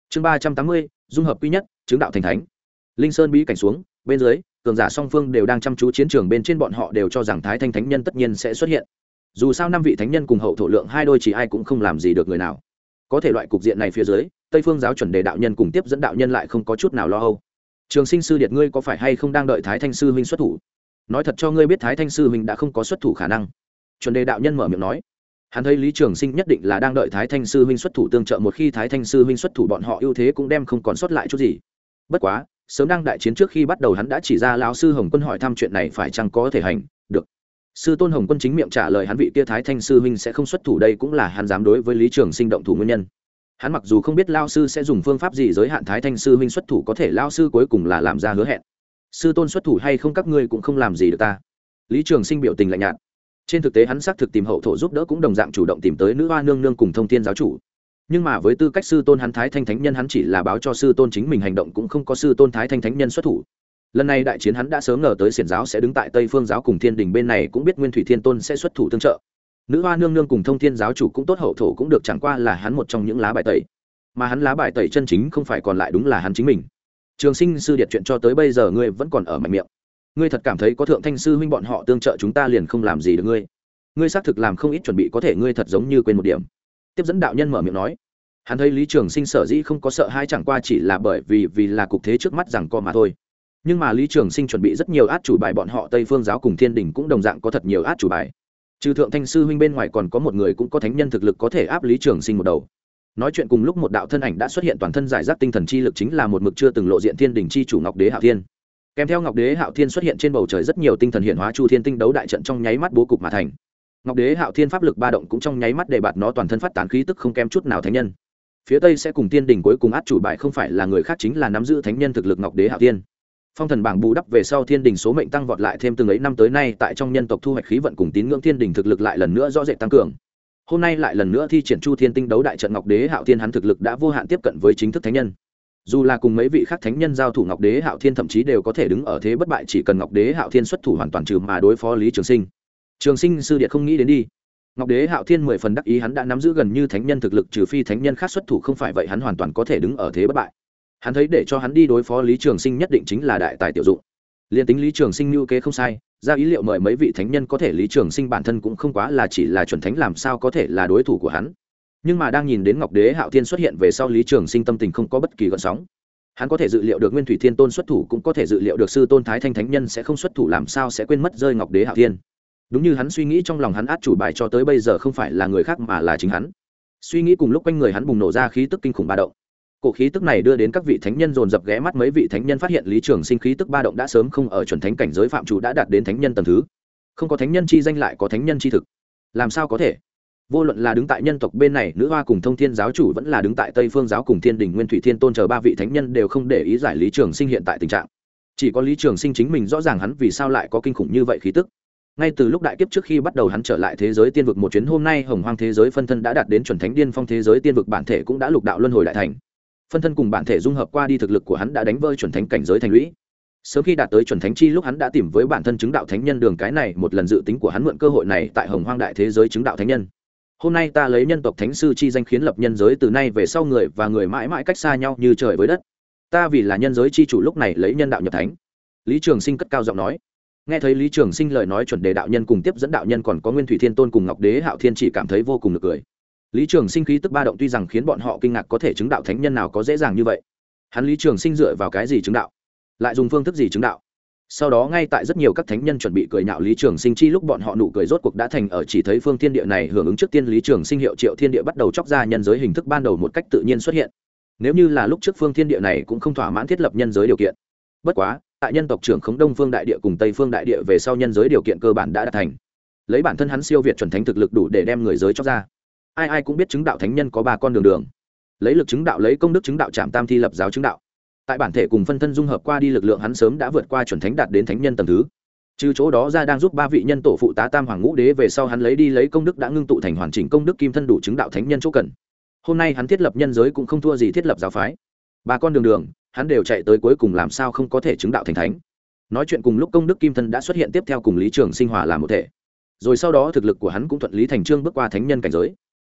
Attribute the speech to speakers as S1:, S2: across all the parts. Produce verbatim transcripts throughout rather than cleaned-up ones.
S1: chương ba trăm tám mươi dung hợp quy nhất chứng đạo thành thánh. Linh sơn bí cảnh xuống bên dưới, cường giả song phương đều đang chăm chú chiến trường, bên trên bọn họ đều cho rằng Thái Thanh thánh nhân tất nhiên sẽ xuất hiện. Dù sao năm vị thánh nhân cùng hậu thổ lượng hai đôi chỉ ai cũng không làm gì được người nào. Có thể loại cục diện này phía dưới, Tây Phương giáo chuẩn đề đạo nhân cùng tiếp dẫn đạo nhân lại không có chút nào lo âu. Trường Sinh sư điệt, ngươi có phải hay không đang đợi Thái Thanh sư huynh xuất thủ? Nói thật cho ngươi biết, Thái Thanh sư huynh đã không có xuất thủ khả năng. Chuẩn đề đạo nhân mở miệng nói. Hắn thấy Lý Trường Sinh nhất định là đang đợi Thái Thanh sư huynh xuất thủ tương trợ, một khi Thái Thanh sư huynh xuất thủ, bọn họ ưu thế cũng đem không còn sót lại chút gì. Bất quá, sớm đang đại chiến trước khi bắt đầu, hắn đã chỉ ra lão sư Hồng Quân hỏi thăm chuyện này phải chăng có thể hành được. Sư tôn Hồng Quân chính miệng trả lời hắn vị kia Thái Thanh sư huynh sẽ không xuất thủ, đây cũng là hắn dám đối với Lý Trường Sinh động thủ nguyên nhân. Hắn mặc dù không biết lão sư sẽ dùng phương pháp gì giới hạn Thái Thanh sư huynh xuất thủ, có thể lão sư cuối cùng là làm ra hứa hẹn. Sư tôn xuất thủ hay không các ngươi cũng không làm gì được ta. Lý Trường Sinh biểu tình lạnh nhạt. Trên thực tế hắn xác thực tìm hậu thổ giúp đỡ, cũng đồng dạng chủ động tìm tới nữ hoa nương nương cùng Thông Thiên giáo chủ. Nhưng mà với tư cách sư tôn hắn Thái Thanh thánh nhân, hắn chỉ là báo cho sư tôn chính mình hành động, cũng không có sư tôn Thái Thanh thánh nhân xuất thủ. Lần này đại chiến hắn đã sớm ngờ tới xiển giáo sẽ đứng tại Tây Phương giáo cùng Thiên Đình bên này, cũng biết Nguyên Thủy Thiên Tôn sẽ xuất thủ tương trợ. Nữ hoa nương nương cùng Thông Thiên giáo chủ cũng tốt, hậu thổ cũng được, chẳng qua là hắn một trong những lá bài tẩy. Mà hắn lá bài tẩy chân chính không phải còn lại đúng là hắn chính mình. Trường Sinh sư điệt, chuyện cho tới bây giờ ngươi vẫn còn ở mạnh miệng. Ngươi thật cảm thấy có Thượng Thanh sư huynh bọn họ tương trợ chúng ta liền không làm gì được ngươi? Ngươi xác thực làm không ít chuẩn bị, có thể ngươi thật giống như quên một điểm. Tiếp dẫn đạo nhân mở miệng nói. Hắn thấy Lý Trường Sinh sở dĩ không có sợ hãi, chẳng qua chỉ là bởi vì vì là cục thế trước mắt rằng co mà thôi. Nhưng mà Lý Trường Sinh chuẩn bị rất nhiều át chủ bài, bọn họ Tây Phương giáo cùng Thiên Đình cũng đồng dạng có thật nhiều át chủ bài. Trừ Thượng Thanh sư huynh bên ngoài, còn có một người cũng có thánh nhân thực lực có thể áp Lý Trường Sinh một đầu. Nói chuyện cùng lúc, một đạo thân ảnh đã xuất hiện, toàn thân giải rác tinh thần chi lực, chính là một mực chưa từng lộ diện Thiên Đình chi chủ Ngọc Đế Hạo Thiên. Kèm theo Ngọc Đế Hạo Thiên xuất hiện, trên bầu trời rất nhiều tinh thần hiện hóa, Chu Thiên tinh đấu đại trận trong nháy mắt bố cục mà thành. Ngọc Đế Hạo Thiên pháp lực ba động cũng trong nháy mắt để bạt nó toàn thân phát tán khí tức không kém chút nào thánh nhân. Phía Tây sẽ cùng Tiên Đình cuối cùng át chủ bài không phải là người khác, chính là nắm giữ thánh nhân thực lực Ngọc Đế Hạo Thiên. Phong thần bảng bù đắp về sau, Thiên Đình số mệnh tăng vọt, lại thêm từng ấy năm tới nay tại trong nhân tộc thu hoạch khí vận cùng tín ngưỡng, Thiên Đình thực lực lại lần nữa rõ rệt tăng cường. Hôm nay lại lần nữa thi triển Chu Thiên tinh đấu đại trận, Ngọc Đế Hạo Thiên hắn thực lực đã vô hạn tiếp cận với chính thức thánh nhân. Dù là cùng mấy vị khác thánh nhân giao thủ, Ngọc Đế Hạo Thiên thậm chí đều có thể đứng ở thế bất bại, chỉ cần Ngọc Đế Hạo Thiên xuất thủ hoàn toàn trừ mà đối phó Lý Trường Sinh. Trường Sinh sư điệt không nghĩ đến đi. Ngọc Đế Hạo Thiên mười phần đắc ý, hắn đã nắm giữ gần như thánh nhân thực lực, trừ phi thánh nhân khác xuất thủ, không phải vậy hắn hoàn toàn có thể đứng ở thế bất bại. Hắn thấy để cho hắn đi đối phó Lý Trường Sinh nhất định chính là đại tài tiểu dụng. Liên tính Lý Trường Sinh mưu kế không sai, ra ý liệu mời mấy vị thánh nhân, có thể Lý Trường Sinh bản thân cũng không quá là chỉ là chuẩn thánh, làm sao có thể là đối thủ của hắn. Nhưng mà đang nhìn đến Ngọc Đế Hạo Thiên xuất hiện về sau, Lý Trường Sinh tâm tình không có bất kỳ gợn sóng. Hắn có thể dự liệu được Nguyên Thủy Thiên Tôn xuất thủ, cũng có thể dự liệu được sư tôn Thái Thanh thánh nhân sẽ không xuất thủ, làm sao sẽ quên mất rơi Ngọc Đế Hạo Thiên. Đúng như hắn suy nghĩ, trong lòng hắn át chủ bài cho tới bây giờ không phải là người khác mà là chính hắn. Suy nghĩ cùng lúc, quanh người hắn bùng nổ ra khí tức kinh khủng ba động. Cổ khí tức này đưa đến các vị thánh nhân dồn dập ghé mắt, mấy vị thánh nhân phát hiện Lý Trường Sinh khí tức ba động đã sớm không ở chuẩn thánh cảnh giới phạm chủ, đã đạt đến thánh nhân tầng thứ. Không có thánh nhân chi danh lại có thánh nhân chi thực, làm sao có thể? Vô luận là đứng tại nhân tộc bên này nữ hoa cùng Thông Thiên giáo chủ, vẫn là đứng tại Tây Phương giáo cùng Thiên Đình Nguyên Thủy Thiên Tôn chờ ba vị thánh nhân đều không để ý giải Lý Trường Sinh hiện tại tình trạng. Chỉ có Lý Trường Sinh chính mình rõ ràng hắn vì sao lại có kinh khủng như vậy khí tức. Ngay từ lúc đại kiếp trước khi bắt đầu, hắn trở lại thế giới tiên vực một chuyến, hôm nay hồng hoang thế giới phân thân đã đạt đến chuẩn thánh điên phong, thế giới tiên vực bản thể cũng đã lục đạo luân hồi đại thành. Phân thân cùng bản thể dung hợp qua đi, thực lực của hắn đã đánh vỡ chuẩn thánh cảnh giới thành lũy. Sớm khi đạt tới chuẩn thánh chi lúc, hắn đã tìm với bản thân chứng đạo thánh nhân đường, cái này một lần dự tính của hắn mượn cơ hội này tại hồng hoang đại thế giới chứng đạo thánh nhân. Hôm nay ta lấy nhân tộc thánh sư chi danh khiến lập nhân giới, từ nay về sau người và người mãi mãi cách xa nhau như trời với đất. Ta vì là nhân giới chi chủ, lúc này lấy nhân đạo nhập thánh. Lý Trường Sinh cất cao giọng nói. Nghe thấy Lý Trường Sinh lời nói, chuẩn đề đạo nhân cùng tiếp dẫn đạo nhân còn có Nguyên Thủy Thiên Tôn cùng Ngọc Đế Hạo Thiên chỉ cảm thấy vô cùng nực cười. Lý Trường Sinh khí tức ba động tuy rằng khiến bọn họ kinh ngạc, có thể chứng đạo thánh nhân nào có dễ dàng như vậy? Hắn Lý Trường Sinh dựa vào cái gì chứng đạo? Lại dùng phương thức gì chứng đạo? Sau đó ngay tại rất nhiều các thánh nhân chuẩn bị cười nhạo Lý Trường Sinh chi lúc, bọn họ nụ cười rốt cuộc đã thành ở, chỉ thấy phương thiên địa này hưởng ứng trước tiên Lý Trường Sinh hiệu triệu thiên địa bắt đầu chóc ra nhân giới hình thức ban đầu một cách tự nhiên xuất hiện. Nếu như là lúc trước phương thiên địa này cũng không thỏa mãn thiết lập nhân giới điều kiện. Bất quá, tại nhân tộc trưởng khống Đông Phương đại địa cùng Tây Phương đại địa về sau, nhân giới điều kiện cơ bản đã đạt thành. Lấy bản thân hắn siêu việt chuẩn thánh thực lực đủ để đem người giới chóc ra. Ai ai cũng biết chứng đạo thánh nhân có ba con đường đường. Lấy lực chứng đạo, lấy công đức chứng đạo, trảm tam thi lập giáo chứng đạo. Tại bản thể cùng phân thân dung hợp qua đi, lực lượng hắn sớm đã vượt qua chuẩn thánh, đạt đến thánh nhân tầng thứ. Trừ chỗ đó ra, đang giúp ba vị nhân tổ phụ tá tam hoàng ngũ đế về sau, hắn lấy đi lấy công đức đã ngưng tụ thành hoàn chỉnh công đức kim thân, đủ chứng đạo thánh nhân chỗ cần. Hôm nay hắn thiết lập nhân giới cũng không thua gì thiết lập giáo phái. Ba con đường đường, hắn đều chạy tới cuối cùng, làm sao không có thể chứng đạo thành thánh? Nói chuyện cùng lúc, công đức kim thân đã xuất hiện tiếp theo cùng Lý Trường Sinh hòa làm một thể. Rồi sau đó thực lực của hắn cũng thuận lý thành trương bước qua thánh nhân cảnh giới.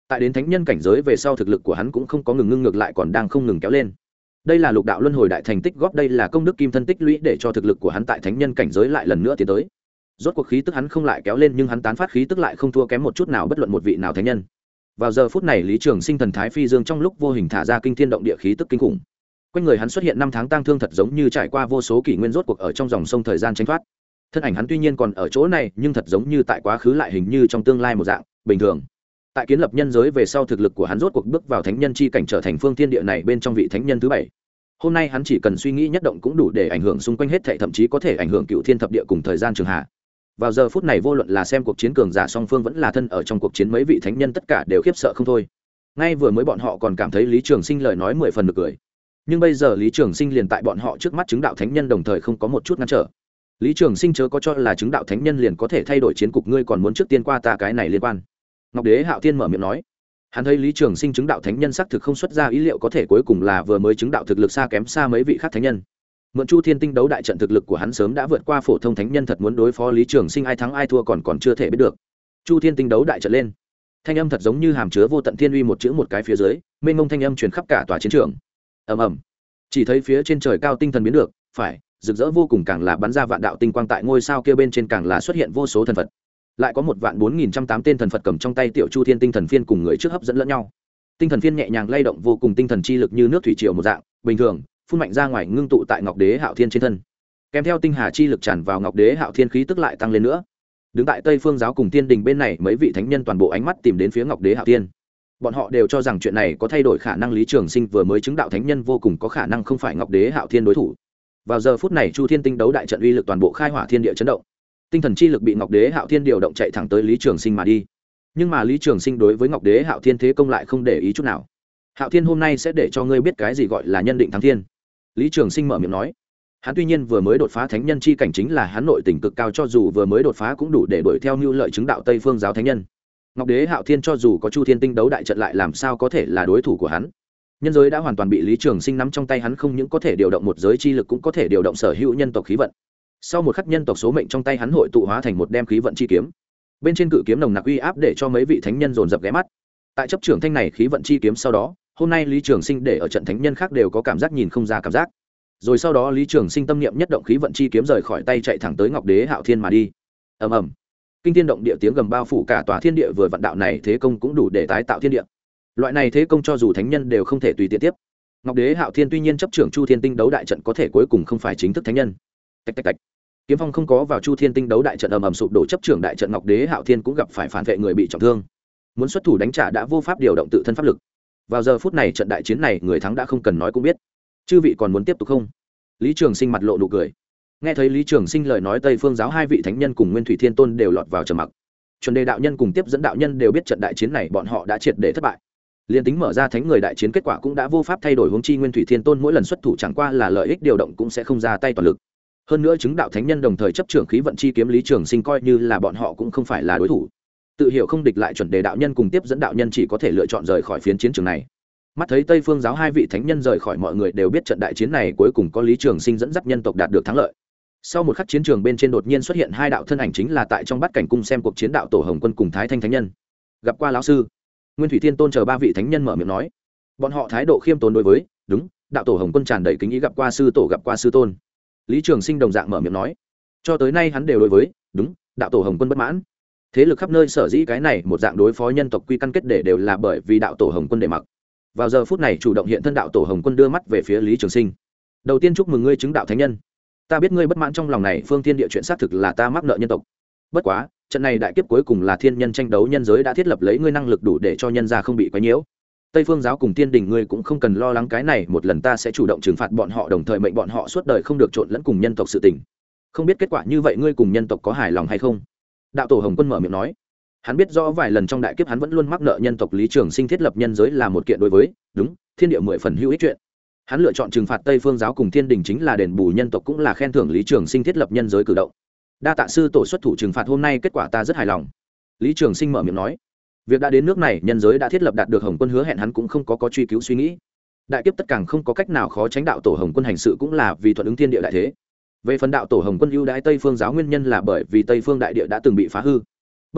S1: tại đến thánh nhân cảnh giới về sau thực lực của hắn cũng không có ngừng ngưng, ngược lại còn đang không ngừng kéo lên. Đây là lục đạo luân hồi đại thành tích góp, đây là công đức kim thân tích lũy để cho thực lực của hắn tại thánh nhân cảnh giới lại lần nữa tiến tới. Rốt cuộc khí tức hắn không lại kéo lên, nhưng hắn tán phát khí tức lại không thua kém một chút nào bất luận một vị nào thánh nhân. Vào giờ phút này Lý Trường Sinh thần thái phi dương, trong lúc vô hình thả ra kinh thiên động địa khí tức kinh khủng. Quanh người hắn xuất hiện năm tháng tang thương, thật giống như trải qua vô số kỷ nguyên rốt cuộc ở trong dòng sông thời gian tránh thoát. Thân ảnh hắn tuy nhiên còn ở chỗ này, nhưng thật giống như tại quá khứ lại hình như trong tương lai một dạng bình thường. Tại kiến lập nhân giới về sau, thực lực của hắn rốt cuộc bước vào thánh nhân chi cảnh, trở thành phương thiên địa này bên trong vị thánh nhân thứ bảy. Hôm nay hắn chỉ cần suy nghĩ nhất động cũng đủ để ảnh hưởng xung quanh hết thảy, thậm chí có thể ảnh hưởng cựu thiên thập địa cùng thời gian trường hạ. Vào giờ phút này vô luận là xem cuộc chiến cường giả song phương vẫn là thân ở trong cuộc chiến mấy vị thánh nhân, tất cả đều khiếp sợ không thôi. Ngay vừa mới bọn họ còn cảm thấy Lý Trường Sinh lời nói mười phần nực cười, nhưng bây giờ Lý Trường Sinh liền tại bọn họ trước mắt chứng đạo thánh nhân, đồng thời không có một chút ngăn trở. Lý Trường Sinh chớ có cho là chứng đạo thánh nhân liền có thể thay đổi chiến cục, ngươi còn muốn trước tiên qua ta cái này liên quan. Ngọc Đế Hạo Thiên mở miệng nói. Hắn thấy Lý Trường Sinh chứng đạo thánh nhân xác thực không xuất ra ý liệu, có thể cuối cùng là vừa mới chứng đạo thực lực xa kém xa mấy vị khác thánh nhân. Mượn Chu Thiên Tinh đấu đại trận, thực lực của hắn sớm đã vượt qua phổ thông thánh nhân, thật muốn đối phó Lý Trường Sinh ai thắng ai thua còn còn chưa thể biết được. Chu Thiên Tinh đấu đại trận lên, thanh âm thật giống như hàm chứa vô tận thiên uy, một chữ một cái phía dưới, mênh mông thanh âm truyền khắp cả tòa chiến trường. Ầm ầm. Chỉ thấy phía trên trời cao tinh thần biến được, phải, rực rỡ vô cùng, càng là bắn ra vạn đạo tinh quang, tại ngôi sao kia bên trên càng là xuất hiện vô số thần Phật. Lại có một vạn bốn nghìn trăm tám tên thần Phật cầm trong tay tiểu Chu Thiên Tinh thần phiên cùng người trước hấp dẫn lẫn nhau. Tinh thần phiên nhẹ nhàng lay động vô cùng, tinh thần chi lực như nước thủy triều một dạng, bình thường, phun mạnh ra ngoài ngưng tụ tại Ngọc Đế Hạo Thiên trên thân. Kèm theo tinh hà chi lực tràn vào Ngọc Đế Hạo Thiên, khí tức lại tăng lên nữa. Đứng tại Tây Phương giáo cùng Tiên Đình bên này mấy vị thánh nhân toàn bộ ánh mắt tìm đến phía Ngọc Đế Hạo Thiên. Bọn họ đều cho rằng chuyện này có thay đổi khả năng, Lý Trường Sinh vừa mới chứng đạo thánh nhân vô cùng có khả năng không phải Ngọc Đế Hạo Thiên đối thủ. Vào giờ phút này Chu Thiên Tinh đấu đại trận uy lực toàn bộ khai hỏa thiên địa chấn động. Tinh thần chi lực bị Ngọc Đế Hạo Thiên điều động chạy thẳng tới Lý Trường Sinh mà đi. Nhưng mà Lý Trường Sinh đối với Ngọc Đế Hạo Thiên thế công lại không để ý chút nào. Hạo Thiên hôm nay sẽ để cho ngươi biết cái gì gọi là nhân định thắng thiên. Lý Trường Sinh mở miệng nói. Hắn tuy nhiên vừa mới đột phá thánh nhân chi cảnh, chính là hắn nội tình cực cao, cho dù vừa mới đột phá cũng đủ để đuổi theo mưu lợi chứng đạo Tây Phương giáo thánh nhân. Ngọc Đế Hạo Thiên cho dù có Chu Thiên Tinh đấu đại trận lại làm sao có thể là đối thủ của hắn. Nhân giới đã hoàn toàn bị Lý Trường Sinh nắm trong tay, hắn không những có thể điều động một giới chi lực, cũng có thể điều động sở hữu nhân tộc khí vận. Sau một khắc nhân tộc số mệnh trong tay hắn hội tụ hóa thành một đem khí vận chi kiếm. Bên trên cự kiếm nồng nặc uy áp để cho mấy vị thánh nhân dồn dập ghé mắt. Tại chấp trưởng thanh này khí vận chi kiếm sau đó, hôm nay Lý Trường Sinh để ở trận thánh nhân khác đều có cảm giác nhìn không ra cảm giác. Rồi sau đó Lý Trường Sinh tâm niệm nhất động, khí vận chi kiếm rời khỏi tay chạy thẳng tới Ngọc Đế Hạo Thiên mà đi. Ầm ầm. Kinh thiên động địa tiếng gầm bao phủ cả tòa thiên địa, vừa vận đạo này thế công cũng đủ để tái tạo thiên địa. Loại này thế công cho dù thánh nhân đều không thể tùy tiện tiếp. Ngọc Đế Hạo Thiên tuy nhiên chấp trưởng Chu Thiên Tinh đấu đại trận, có thể cuối cùng không phải chính thức thánh nhân. Tạch tạch tạch. Kiếm phong không có vào Chu Thiên Tinh đấu đại trận, ầm ầm sụp đổ, chấp trưởng đại trận Ngọc Đế Hạo Thiên cũng gặp phải phản vệ, người bị trọng thương. Muốn xuất thủ đánh trả đã vô pháp điều động tự thân pháp lực. Vào giờ phút này trận đại chiến này người thắng đã không cần nói cũng biết. Chư vị còn muốn tiếp tục không? Lý Trường Sinh mặt lộ nụ cười. Nghe thấy Lý Trường Sinh lời nói, Tây Phương giáo hai vị thánh nhân cùng Nguyên Thủy Thiên Tôn đều lọt vào trầm mặc. Chuẩn Đề đạo nhân cùng tiếp dẫn đạo nhân đều biết trận đại chiến này bọn họ đã triệt để thất bại. Liên tính mở ra thánh người đại chiến, kết quả cũng đã vô pháp thay đổi, huống chi Nguyên Thủy Thiên Tôn mỗi lần xuất thủ chẳng qua là lợi ích điều động, cũng sẽ không ra tay toàn lực. Hơn nữa chứng đạo thánh nhân đồng thời chấp trưởng khí vận chi kiếm, Lý Trường Sinh coi như là bọn họ cũng không phải là đối thủ. Tự hiểu không địch lại Chuẩn Đề đạo nhân cùng tiếp dẫn đạo nhân chỉ có thể lựa chọn rời khỏi phiến chiến trường này. Mắt thấy Tây Phương giáo hai vị thánh nhân rời khỏi, mọi người đều biết trận đại chiến này cuối cùng có Lý Trường Sinh dẫn dắt nhân tộc đạt được thắng lợi. Sau một khắc chiến trường bên trên đột nhiên xuất hiện hai đạo thân ảnh, chính là tại trong Bát Cảnh cung xem cuộc chiến đạo tổ Hồng Quân cùng Thái Thanh thánh nhân. Gặp qua lão sư. Nguyên Thủy Thiên Tôn chờ ba vị thánh nhân mở miệng nói. Bọn họ thái độ khiêm tốn đối với, đúng, đạo tổ Hồng Quân tràn đầy kính ý, gặp qua sư tổ, gặp qua sư tôn. Lý Trường Sinh đồng dạng mở miệng nói. Cho tới nay hắn đều đối với, đúng, đạo tổ Hồng Quân bất mãn. Thế lực khắp nơi sở dĩ cái này một dạng đối phó nhân tộc quy căn kết để đều là bởi vì đạo tổ Hồng Quân để mặc. Vào giờ phút này chủ động hiện thân đạo tổ Hồng Quân đưa mắt về phía Lý Trường Sinh. Đầu tiên chúc mừng ngươi chứng đạo thánh nhân. Ta biết ngươi bất mãn trong lòng này, phương thiên địa chuyện xác thực là ta mắc nợ nhân tộc. Bất quá, trận này đại kiếp cuối cùng là thiên nhân tranh đấu, nhân giới đã thiết lập lấy ngươi năng lực đủ để cho nhân gia không bị quấy nhiễu. Tây Phương giáo cùng Tiên Đình ngươi cũng không cần lo lắng cái này, một lần ta sẽ chủ động trừng phạt bọn họ, đồng thời mệnh bọn họ suốt đời không được trộn lẫn cùng nhân tộc sự tình. Không biết kết quả như vậy ngươi cùng nhân tộc có hài lòng hay không? Đạo tổ Hồng Quân mở miệng nói. Hắn biết rõ vài lần trong đại kiếp hắn vẫn luôn mắc nợ nhân tộc, Lý Trường Sinh thiết lập nhân giới là một kiện đối với, đúng, thiên địa mười phần hữu ích chuyện. Hắn lựa chọn trừng phạt Tây Phương giáo cùng Thiên Đình chính là đền bù nhân tộc, cũng là khen thưởng Lý Trường Sinh thiết lập nhân giới cử động. Đa tạ sư tổ xuất thủ trừng phạt, hôm nay kết quả ta rất hài lòng. Lý Trường Sinh mở miệng nói. Việc đã đến nước này, nhân giới đã thiết lập, đạt được Hồng Quân hứa hẹn, hắn cũng không có có truy cứu suy nghĩ. Đại kiếp tất cả không có cách nào khó tránh, đạo tổ Hồng Quân hành sự cũng là vì thuận ứng thiên địa đại thế. Về phần đạo tổ Hồng Quân ưu đãi Tây Phương giáo nguyên nhân là bởi vì Tây Phương đại địa đã từng bị phá hư. Bất quá,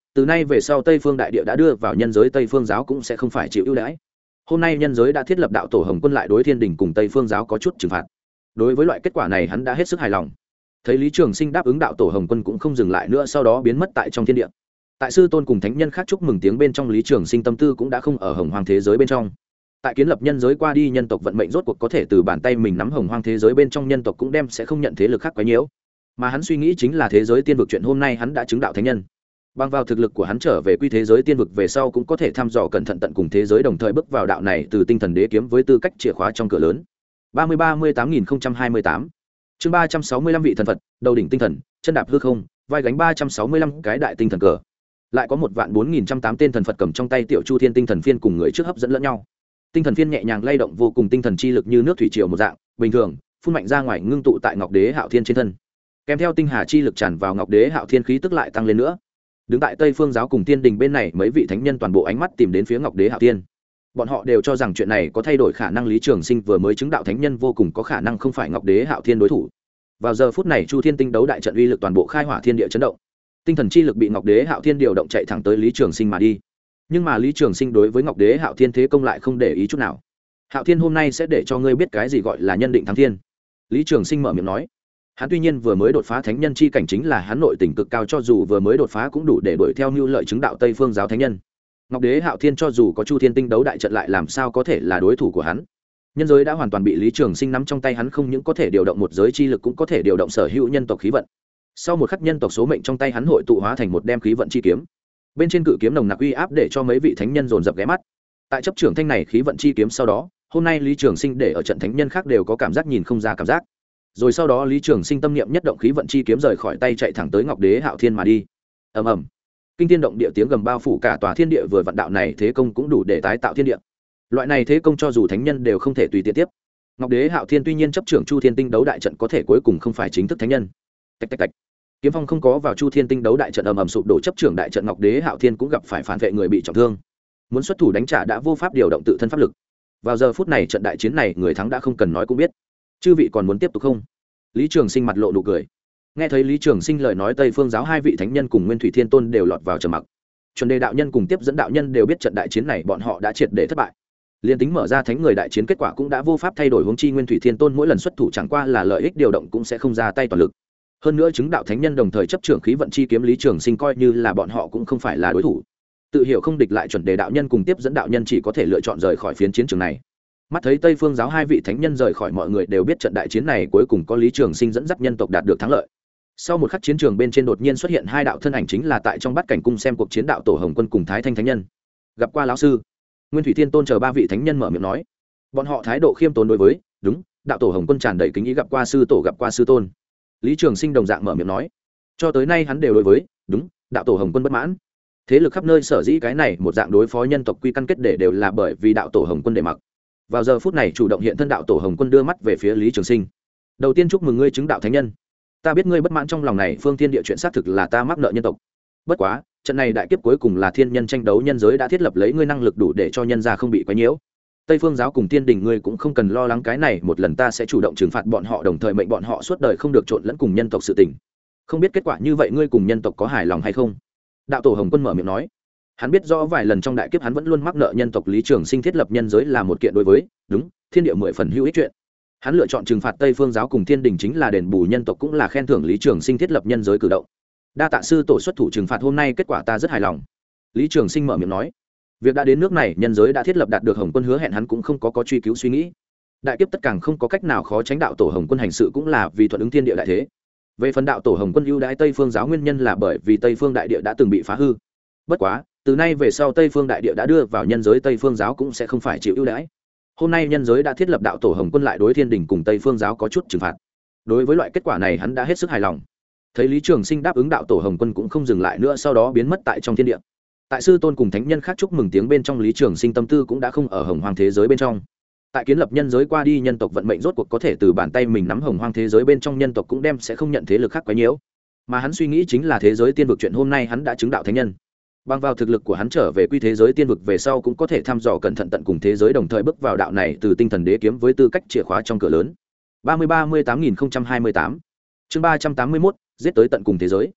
S1: từ nay về sau tây phương đại địa đã đưa vào nhân giới tây phương giáo cũng sẽ không phải chịu ưu đãi. Hôm nay nhân giới đã thiết lập đạo tổ hồng quân lại đối thiên đình cùng tây phương giáo có chút trừng phạt. Đối với loại kết quả này hắn đã hết sức hài lòng. Thấy Lý Trường Sinh đáp ứng đạo tổ hồng quân cũng không dừng lại nữa, sau đó biến mất tại trong thiên địa. Tại sư tôn cùng thánh nhân khác chúc mừng tiếng bên trong, Lý Trường Sinh tâm tư cũng đã không ở hồng hoang thế giới bên trong. Tại kiến lập nhân giới qua đi, nhân tộc vận mệnh rốt cuộc có thể từ bàn tay mình nắm hồng hoang thế giới bên trong, nhân tộc cũng đem sẽ không nhận thế lực khác quấy nhiễu. Mà hắn suy nghĩ chính là thế giới tiên vực chuyện hôm nay hắn đã chứng đạo thánh nhân. Bằng vào thực lực của hắn trở về quy thế giới tiên vực về sau cũng có thể thăm dò cẩn thận tận cùng thế giới, đồng thời bước vào đạo này từ tinh thần đế kiếm với tư cách chìa khóa trong cửa lớn. ba mươi ba mươi tám nghìn hai mươi tám chương ba trăm sáu mươi lăm vị thần Phật, đầu đỉnh tinh thần, chân đạp hư không, vai gánh ba trăm sáu mươi lăm cái đại tinh thần cờ. Lại có một vạn bốn nghìn trăm tám tên thần Phật cầm trong tay tiểu chu thiên tinh thần phiên cùng người trước hấp dẫn lẫn nhau. Tinh thần phiên nhẹ nhàng lay động vô cùng, tinh thần chi lực như nước thủy triều một dạng, bình thường, phun mạnh ra ngoài ngưng tụ tại Ngọc Đế Hạo Thiên trên thân. Kèm theo tinh hà chi lực tràn vào Ngọc Đế Hạo Thiên, khí tức lại tăng lên nữa. Đứng tại Tây Phương giáo cùng Tiên Đình bên này, mấy vị thánh nhân toàn bộ ánh mắt tìm đến phía Ngọc Đế Hạo Thiên. Bọn họ đều cho rằng chuyện này có thay đổi khả năng, Lý Trường Sinh vừa mới chứng đạo thánh nhân vô cùng có khả năng không phải Ngọc Đế Hạo Thiên đối thủ. Vào giờ phút này, Chu Thiên Tinh đấu đại trận uy lực toàn bộ khai hỏa thiên địa chấn động. Tinh thần chi lực bị Ngọc Đế Hạo Thiên điều động chạy thẳng tới Lý Trường Sinh mà đi. Nhưng mà Lý Trường Sinh đối với Ngọc Đế Hạo Thiên thế công lại không để ý chút nào. Hạo Thiên hôm nay sẽ để cho ngươi biết cái gì gọi là nhân định thắng thiên. Lý Trường Sinh mở miệng nói. Hắn tuy nhiên vừa mới đột phá thánh nhân chi cảnh, chính là hắn nội tình cực cao, cho dù vừa mới đột phá cũng đủ để đuổi theo mưu lợi chứng đạo Tây Phương giáo thánh nhân. Ngọc Đế Hạo Thiên cho dù có Chu Thiên Tinh đấu đại trận lại làm sao có thể là đối thủ của hắn. Nhân giới đã hoàn toàn bị Lý Trường Sinh nắm trong tay, hắn không những có thể điều động một giới chi lực, cũng có thể điều động sở hữu nhân tộc khí vận. Sau một khắc, nhân tộc số mệnh trong tay hắn hội tụ hóa thành một đem khí vận chi kiếm. Bên trên cự kiếm nồng nặc uy áp để cho mấy vị thánh nhân dồn dập ghé mắt. Tại chấp trưởng thanh này khí vận chi kiếm sau đó, hôm nay Lý Trường Sinh để ở trận thánh nhân khác đều có cảm giác nhìn không ra cảm giác. Rồi sau đó Lý Trường Sinh tâm niệm nhất động, khí vận chi kiếm rời khỏi tay chạy thẳng tới Ngọc Đế Hạo Thiên mà đi. Ầm ầm, kinh thiên động địa tiếng gầm bao phủ cả tòa thiên địa, vừa vận đạo này thế công cũng đủ để tái tạo thiên địa. Loại này thế công cho dù thánh nhân đều không thể tùy tiện tiếp. Ngọc Đế Hạo Thiên tuy nhiên chấp trưởng Chu Thiên Tinh đấu đại trận, có thể cuối cùng không phải chính thức thánh nhân. Tạch tạch tạch, kiếm phong không có vào Chu Thiên Tinh đấu đại trận, ầm ầm sụp đổ, chấp trưởng đại trận Ngọc Đế Hạo Thiên cũng gặp phải phản vệ, người bị trọng thương, muốn xuất thủ đánh trả đã vô pháp điều động tự thân pháp lực. Vào giờ phút này, trận đại chiến này người thắng đã không cần nói cũng biết. Chư vị còn muốn tiếp tục không? Lý Trường Sinh mặt lộ nụ cười. Nghe thấy Lý Trường Sinh lời nói, Tây Phương giáo hai vị thánh nhân cùng Nguyên Thủy Thiên Tôn đều lọt vào trầm mặc. Chuẩn Đề đạo nhân cùng tiếp dẫn đạo nhân đều biết trận đại chiến này bọn họ đã triệt để thất bại. Liên tính mở ra thánh người đại chiến, kết quả cũng đã vô pháp thay đổi, huống chi Nguyên Thủy Thiên Tôn mỗi lần xuất thủ chẳng qua là lợi ích điều động, cũng sẽ không ra tay toàn lực. Hơn nữa chứng đạo thánh nhân đồng thời chấp trưởng khí vận chi kiếm, Lý Trường Sinh coi như là bọn họ cũng không phải là đối thủ. Tự hiểu không địch lại, Chuẩn Đề đạo nhân cùng tiếp dẫn đạo nhân chỉ có thể lựa chọn rời khỏi phiến chiến trường này. Mắt thấy Tây Phương giáo hai vị thánh nhân rời khỏi, mọi người đều biết trận đại chiến này cuối cùng có Lý Trường Sinh dẫn dắt nhân tộc đạt được thắng lợi. Sau một khắc, chiến trường bên trên đột nhiên xuất hiện hai đạo thân ảnh, chính là tại trong Bát Cảnh cung xem cuộc chiến đạo tổ Hồng Quân cùng Thái Thanh thánh nhân. Gặp qua lão sư. Nguyên Thủy Thiên Tôn chờ ba vị thánh nhân mở miệng nói. Bọn họ thái độ khiêm tốn đối với, đúng, đạo tổ Hồng Quân tràn đầy kính ý. Gặp qua sư tổ, gặp qua sư tôn. Lý Trường Sinh đồng dạng mở miệng nói. Cho tới nay hắn đều đối với, đúng, đạo tổ Hồng Quân bất mãn. Thế lực khắp nơi sở dĩ cái này một dạng đối phó nhân tộc quy căn kết để đều là bởi vì đạo tổ Hồng Quân để mặc. Vào giờ phút này, chủ động hiện thân đạo tổ Hồng Quân đưa mắt về phía Lý Trường Sinh. Đầu tiên chúc mừng ngươi chứng đạo thánh nhân. Ta biết ngươi bất mãn trong lòng này, phương thiên địa chuyện xác thực là ta mắc nợ nhân tộc. Bất quá, trận này đại kiếp cuối cùng là thiên nhân tranh đấu, nhân giới đã thiết lập lấy ngươi năng lực đủ để cho nhân gia không bị quấy nhiễu. Tây Phương giáo cùng Tiên Đình ngươi cũng không cần lo lắng, cái này một lần ta sẽ chủ động trừng phạt bọn họ, đồng thời mệnh bọn họ suốt đời không được trộn lẫn cùng nhân tộc sự tình. Không biết kết quả như vậy ngươi cùng nhân tộc có hài lòng hay không? Đạo tổ Hồng Quân mở miệng nói. Hắn biết rõ vài lần trong đại kiếp hắn vẫn luôn mắc nợ nhân tộc, Lý Trường Sinh thiết lập nhân giới là một kiện đối với, đúng, thiên địa mười phần hữu ích chuyện. Hắn lựa chọn trừng phạt Tây Phương giáo cùng Thiên Đình chính là đền bù nhân tộc, cũng là khen thưởng Lý Trường Sinh thiết lập nhân giới cử động. Đa tạ sư tổ xuất thủ trừng phạt, hôm nay kết quả ta rất hài lòng. Lý Trường Sinh mở miệng nói. Việc đã đến nước này, nhân giới đã thiết lập, đạt được Hồng Quân hứa hẹn, hắn cũng không có có truy cứu suy nghĩ. Đại kiếp tất càng không có cách nào khó tránh, đạo tổ Hồng Quân hành sự cũng là vì thuận ứng thiên địa đại thế. Về phần đạo tổ Hồng Quân ưu đãi Tây Phương giáo, nguyên nhân là bởi vì Tây Phương đại địa đã từng bị phá hư. Bất quá, từ nay về sau Tây Phương đại địa đã đưa vào nhân giới, Tây Phương giáo cũng sẽ không phải chịu ưu đãi. Hôm nay nhân giới đã thiết lập, đạo tổ Hồng Quân lại đối Thiên Đình cùng Tây Phương giáo có chút trừng phạt. Đối với loại kết quả này hắn đã hết sức hài lòng. Thấy Lý Trường Sinh đáp ứng đạo tổ Hồng Quân cũng không dừng lại nữa, sau đó biến mất tại trong thiên địa. Tại sư tôn cùng thánh nhân khác chúc mừng tiếng bên trong, Lý Trường Sinh tâm tư cũng đã không ở hồng hoang thế giới bên trong. Tại kiến lập nhân giới qua đi, nhân tộc vận mệnh rốt cuộc có thể từ bàn tay mình nắm hồng hoang thế giới bên trong, nhân tộc cũng đem sẽ không nhận thế lực khác quấy nhiễu. Mà hắn suy nghĩ chính là thế giới tiên vực chuyện hôm nay hắn đã chứng đạo thánh nhân. Bằng vào thực lực của hắn trở về quy thế giới tiên vực về sau cũng có thể thăm dò cẩn thận tận cùng thế giới, đồng thời bước vào đạo này từ tinh thần đế kiếm với tư cách chìa khóa trong cửa lớn. ba mươi ba mươi tám nghìn hai mươi tám chương ba trăm tám mươi mốt, giết tới tận cùng thế giới.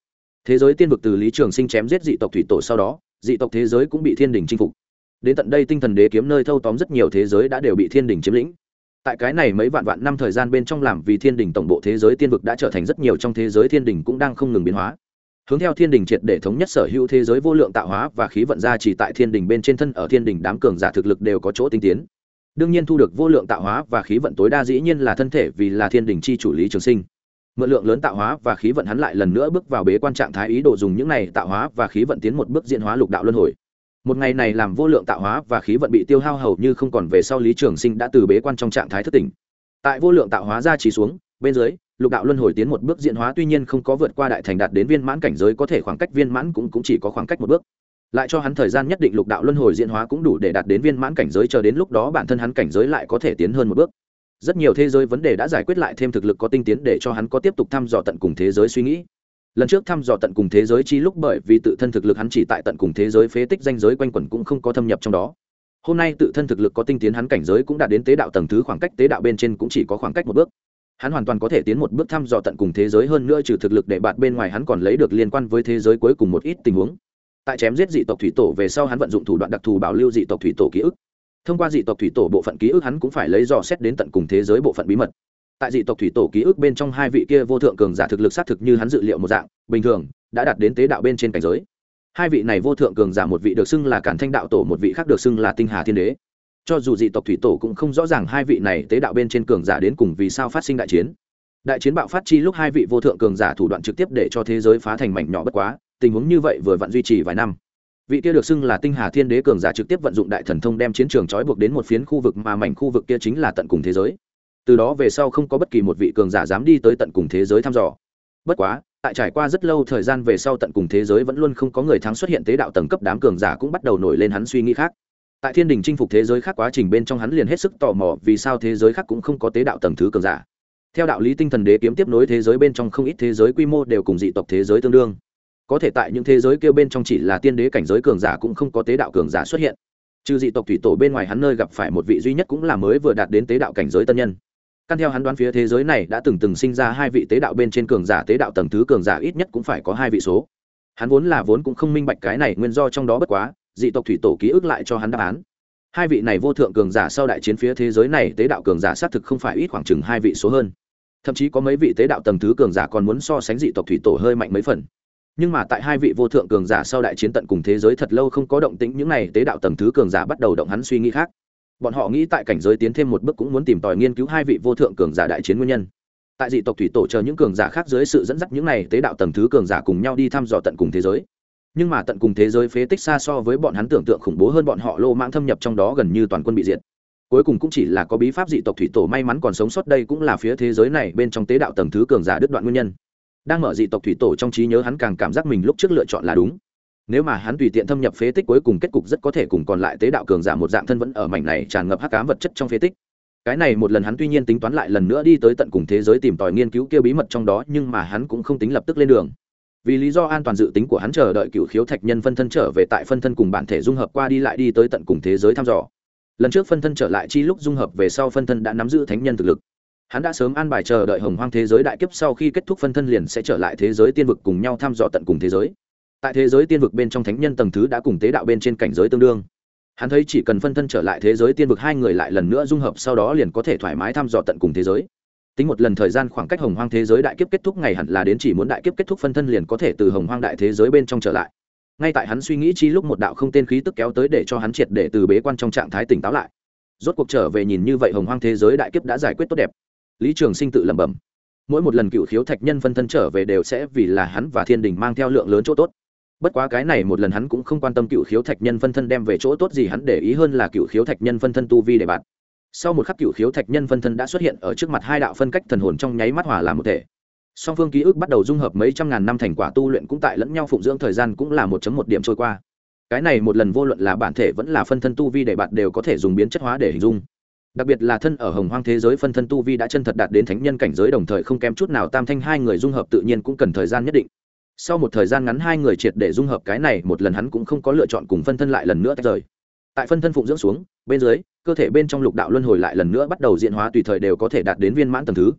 S1: Thế giới tiên vực từ Lý Trường Sinh chém giết dị tộc thủy tổ sau đó, dị tộc thế giới cũng bị thiên đình chinh phục. Đến tận đây tinh thần đế kiếm nơi thâu tóm rất nhiều thế giới đã đều bị thiên đình chiếm lĩnh. Tại cái này mấy vạn vạn năm thời gian bên trong làm vì thiên đình tổng bộ thế giới tiên vực đã trở thành rất nhiều trong thế giới thiên đình cũng đang không ngừng biến hóa. Hướng theo thiên đình triệt để thống nhất sở hữu thế giới vô lượng tạo hóa và khí vận ra chỉ tại thiên đình bên trên thân ở thiên đình đám cường giả thực lực đều có chỗ tinh tiến. Đương nhiên thu được vô lượng tạo hóa và khí vận tối đa dĩ nhiên là thân thể vì là thiên đình chi chủ Lý Trường Sinh. Mượn lượng lớn tạo hóa và khí vận hắn lại lần nữa bước vào bế quan trạng thái ý đồ dùng những này tạo hóa và khí vận tiến một bước diễn hóa lục đạo luân hồi. Một ngày này làm vô lượng tạo hóa và khí vận bị tiêu hao hầu như không còn về sau Lý Trường Sinh đã từ bế quan trong trạng thái thức tỉnh. Tại vô lượng tạo hóa ra chỉ xuống, bên dưới, lục đạo luân hồi tiến một bước diễn hóa tuy nhiên không có vượt qua đại thành đạt đến viên mãn cảnh giới có thể khoảng cách viên mãn cũng cũng chỉ có khoảng cách một bước. Lại cho hắn thời gian nhất định lục đạo luân hồi diễn hóa cũng đủ để đạt đến viên mãn cảnh giới chờ đến lúc đó bản thân hắn cảnh giới lại có thể tiến hơn một bước. Rất nhiều thế giới vấn đề đã giải quyết lại thêm thực lực có tinh tiến để cho hắn có tiếp tục thăm dò tận cùng thế giới suy nghĩ. Lần trước thăm dò tận cùng thế giới chi lúc bởi vì tự thân thực lực hắn chỉ tại tận cùng thế giới phế tích danh giới quanh quẩn cũng không có thâm nhập trong đó. Hôm nay tự thân thực lực có tinh tiến hắn cảnh giới cũng đạt đến tế đạo tầng thứ khoảng cách tế đạo bên trên cũng chỉ có khoảng cách một bước. Hắn hoàn toàn có thể tiến một bước thăm dò tận cùng thế giới hơn nữa trừ thực lực để bạt bên ngoài hắn còn lấy được liên quan với thế giới cuối cùng một ít tình huống. Tại chém giết dị tộc thủy tổ về sau hắn vận dụng thủ đoạn đặc thù bảo lưu dị tộc thủy tổ ký ức. Thông qua dị tộc thủy tổ bộ phận ký ức hắn cũng phải lấy dò xét đến tận cùng thế giới bộ phận bí mật. Tại dị tộc thủy tổ ký ức bên trong hai vị kia vô thượng cường giả thực lực xác thực như hắn dự liệu một dạng bình thường đã đạt đến tế đạo bên trên cảnh giới. Hai vị này vô thượng cường giả một vị được xưng là Cản Thanh đạo tổ một vị khác được xưng là Tinh Hà Thiên Đế. Cho dù dị tộc thủy tổ cũng không rõ ràng hai vị này tế đạo bên trên cường giả đến cùng vì sao phát sinh đại chiến. Đại chiến bạo phát chi lúc hai vị vô thượng cường giả thủ đoạn trực tiếp để cho thế giới phá thành mảnh nhỏ bất quá, tình huống như vậy vừa vặn duy trì vài năm. Vị kia được xưng là Tinh Hà Thiên Đế cường giả trực tiếp vận dụng đại thần thông đem chiến trường trói buộc đến một phiến khu vực mà mảnh khu vực kia chính là tận cùng thế giới. Từ đó về sau không có bất kỳ một vị cường giả dám đi tới tận cùng thế giới thăm dò. Bất quá, tại trải qua rất lâu thời gian về sau tận cùng thế giới vẫn luôn không có người thắng xuất hiện tế đạo tầng cấp đám cường giả cũng bắt đầu nổi lên hắn suy nghĩ khác. Tại thiên đình chinh phục thế giới khác quá trình bên trong hắn liền hết sức tò mò vì sao thế giới khác cũng không có tế đạo tầng thứ cường giả. Theo đạo lý tinh thần đế kiếm tiếp nối thế giới bên trong không ít thế giới quy mô đều cùng dị tộc thế giới tương đương. Có thể tại những thế giới kia bên trong chỉ là tiên đế cảnh giới cường giả cũng không có tế đạo cường giả xuất hiện. Trừ dị tộc thủy tổ bên ngoài hắn nơi gặp phải một vị duy nhất cũng là mới vừa đạt đến tế đạo cảnh giới tân nhân. Căn theo hắn đoán phía thế giới này đã từng từng sinh ra hai vị tế đạo bên trên cường giả tế đạo tầng thứ cường giả ít nhất cũng phải có hai vị số. Hắn vốn là vốn cũng không minh bạch cái này nguyên do trong đó bất quá, dị tộc thủy tổ ký ức lại cho hắn đáp án. Hai vị này vô thượng cường giả sau đại chiến phía thế giới này tế đạo cường giả xác thực không phải ít khoảng chừng hai vị số hơn. Thậm chí có mấy vị tế đạo tầng thứ cường giả còn muốn so sánh dị tộc thủy tổ hơi mạnh mấy phần. Nhưng mà tại hai vị vô thượng cường giả sau đại chiến tận cùng thế giới thật lâu không có động tĩnh những này tế đạo tầng thứ cường giả bắt đầu động hắn suy nghĩ khác. Bọn họ nghĩ tại cảnh giới tiến thêm một bước cũng muốn tìm tòi nghiên cứu hai vị vô thượng cường giả đại chiến nguyên nhân. Tại dị tộc thủy tổ chờ những cường giả khác dưới sự dẫn dắt những này tế đạo tầng thứ cường giả cùng nhau đi thăm dò tận cùng thế giới. Nhưng mà tận cùng thế giới phế tích xa so với bọn hắn tưởng tượng khủng bố hơn bọn họ lô mãng thâm nhập trong đó gần như toàn quân bị diệt. Cuối cùng cũng chỉ là có bí pháp dị tộc thủy tổ may mắn còn sống sót đây cũng là phía thế giới này bên trong tế đạo tầng thứ cường giả đứt đoạn nguyên nhân. Đang mở dị tộc thủy tổ trong trí nhớ hắn càng cảm giác mình lúc trước lựa chọn là đúng. Nếu mà hắn tùy tiện thâm nhập phế tích cuối cùng kết cục rất có thể cùng còn lại tế đạo cường giả một dạng thân vẫn ở mảnh này tràn ngập hắc ám vật chất trong phế tích. Cái này một lần hắn tuy nhiên tính toán lại lần nữa đi tới tận cùng thế giới tìm tòi nghiên cứu kia bí mật trong đó, nhưng mà hắn cũng không tính lập tức lên đường. Vì lý do an toàn dự tính của hắn chờ đợi Cửu Khiếu Thạch Nhân phân thân trở về tại phân thân cùng bản thể dung hợp qua đi lại đi tới tận cùng thế giới thăm dò. Lần trước phân thân trở lại chi lúc dung hợp về sau phân thân đã nắm giữ thánh nhân thực lực. Hắn đã sớm an bài chờ đợi Hồng Hoang thế giới đại kiếp sau khi kết thúc phân thân liền sẽ trở lại thế giới tiên vực cùng nhau thăm dò tận cùng thế giới. Tại thế giới tiên vực bên trong thánh nhân tầng thứ đã cùng tế đạo bên trên cảnh giới tương đương. Hắn thấy chỉ cần phân thân trở lại thế giới tiên vực hai người lại lần nữa dung hợp sau đó liền có thể thoải mái thăm dò tận cùng thế giới. Tính một lần thời gian khoảng cách Hồng Hoang thế giới đại kiếp kết thúc ngày hẳn là đến chỉ muốn đại kiếp kết thúc phân thân liền có thể từ Hồng Hoang đại thế giới bên trong trở lại. Ngay tại hắn suy nghĩ chi lúc một đạo không tên khí tức kéo tới để cho hắn triệt để từ bế quan trong trạng thái tỉnh táo lại. Rốt cuộc trở về nhìn như vậy Hồng Hoang thế giới đại kiếp đã giải quyết tốt đẹp. Lý Trường Sinh tự lẩm bẩm. Mỗi một lần Cửu Khiếu Thạch Nhân phân thân trở về đều sẽ vì là hắn và Thiên Đình mang theo lượng lớn chỗ tốt. Bất quá cái này một lần hắn cũng không quan tâm Cửu Khiếu Thạch Nhân phân thân đem về chỗ tốt gì, hắn để ý hơn là Cửu Khiếu Thạch Nhân phân thân tu vi để bạn. Sau một khắc Cửu Khiếu Thạch Nhân phân thân đã xuất hiện ở trước mặt hai đạo phân cách thần hồn trong nháy mắt hòa làm một thể. Song phương ký ức bắt đầu dung hợp mấy trăm ngàn năm thành quả tu luyện cũng tại lẫn nhau phụng dưỡng thời gian cũng là một chấm một điểm trôi qua. Cái này một lần vô luận là bản thể vẫn là phân thân tu vi để bạn đều có thể dùng biến chất hóa để hình dung. Đặc biệt là thân ở Hồng Hoang thế giới phân thân tu vi đã chân thật đạt đến thánh nhân cảnh giới đồng thời không kém chút nào tam thanh hai người dung hợp tự nhiên cũng cần thời gian nhất định. Sau một thời gian ngắn hai người triệt để dung hợp cái này một lần hắn cũng không có lựa chọn cùng phân thân lại lần nữa tách rời. Tại phân thân phụng dưỡng xuống, bên dưới, cơ thể bên trong lục đạo luân hồi lại lần nữa bắt đầu diễn hóa tùy thời đều có thể đạt đến viên mãn tầng thứ.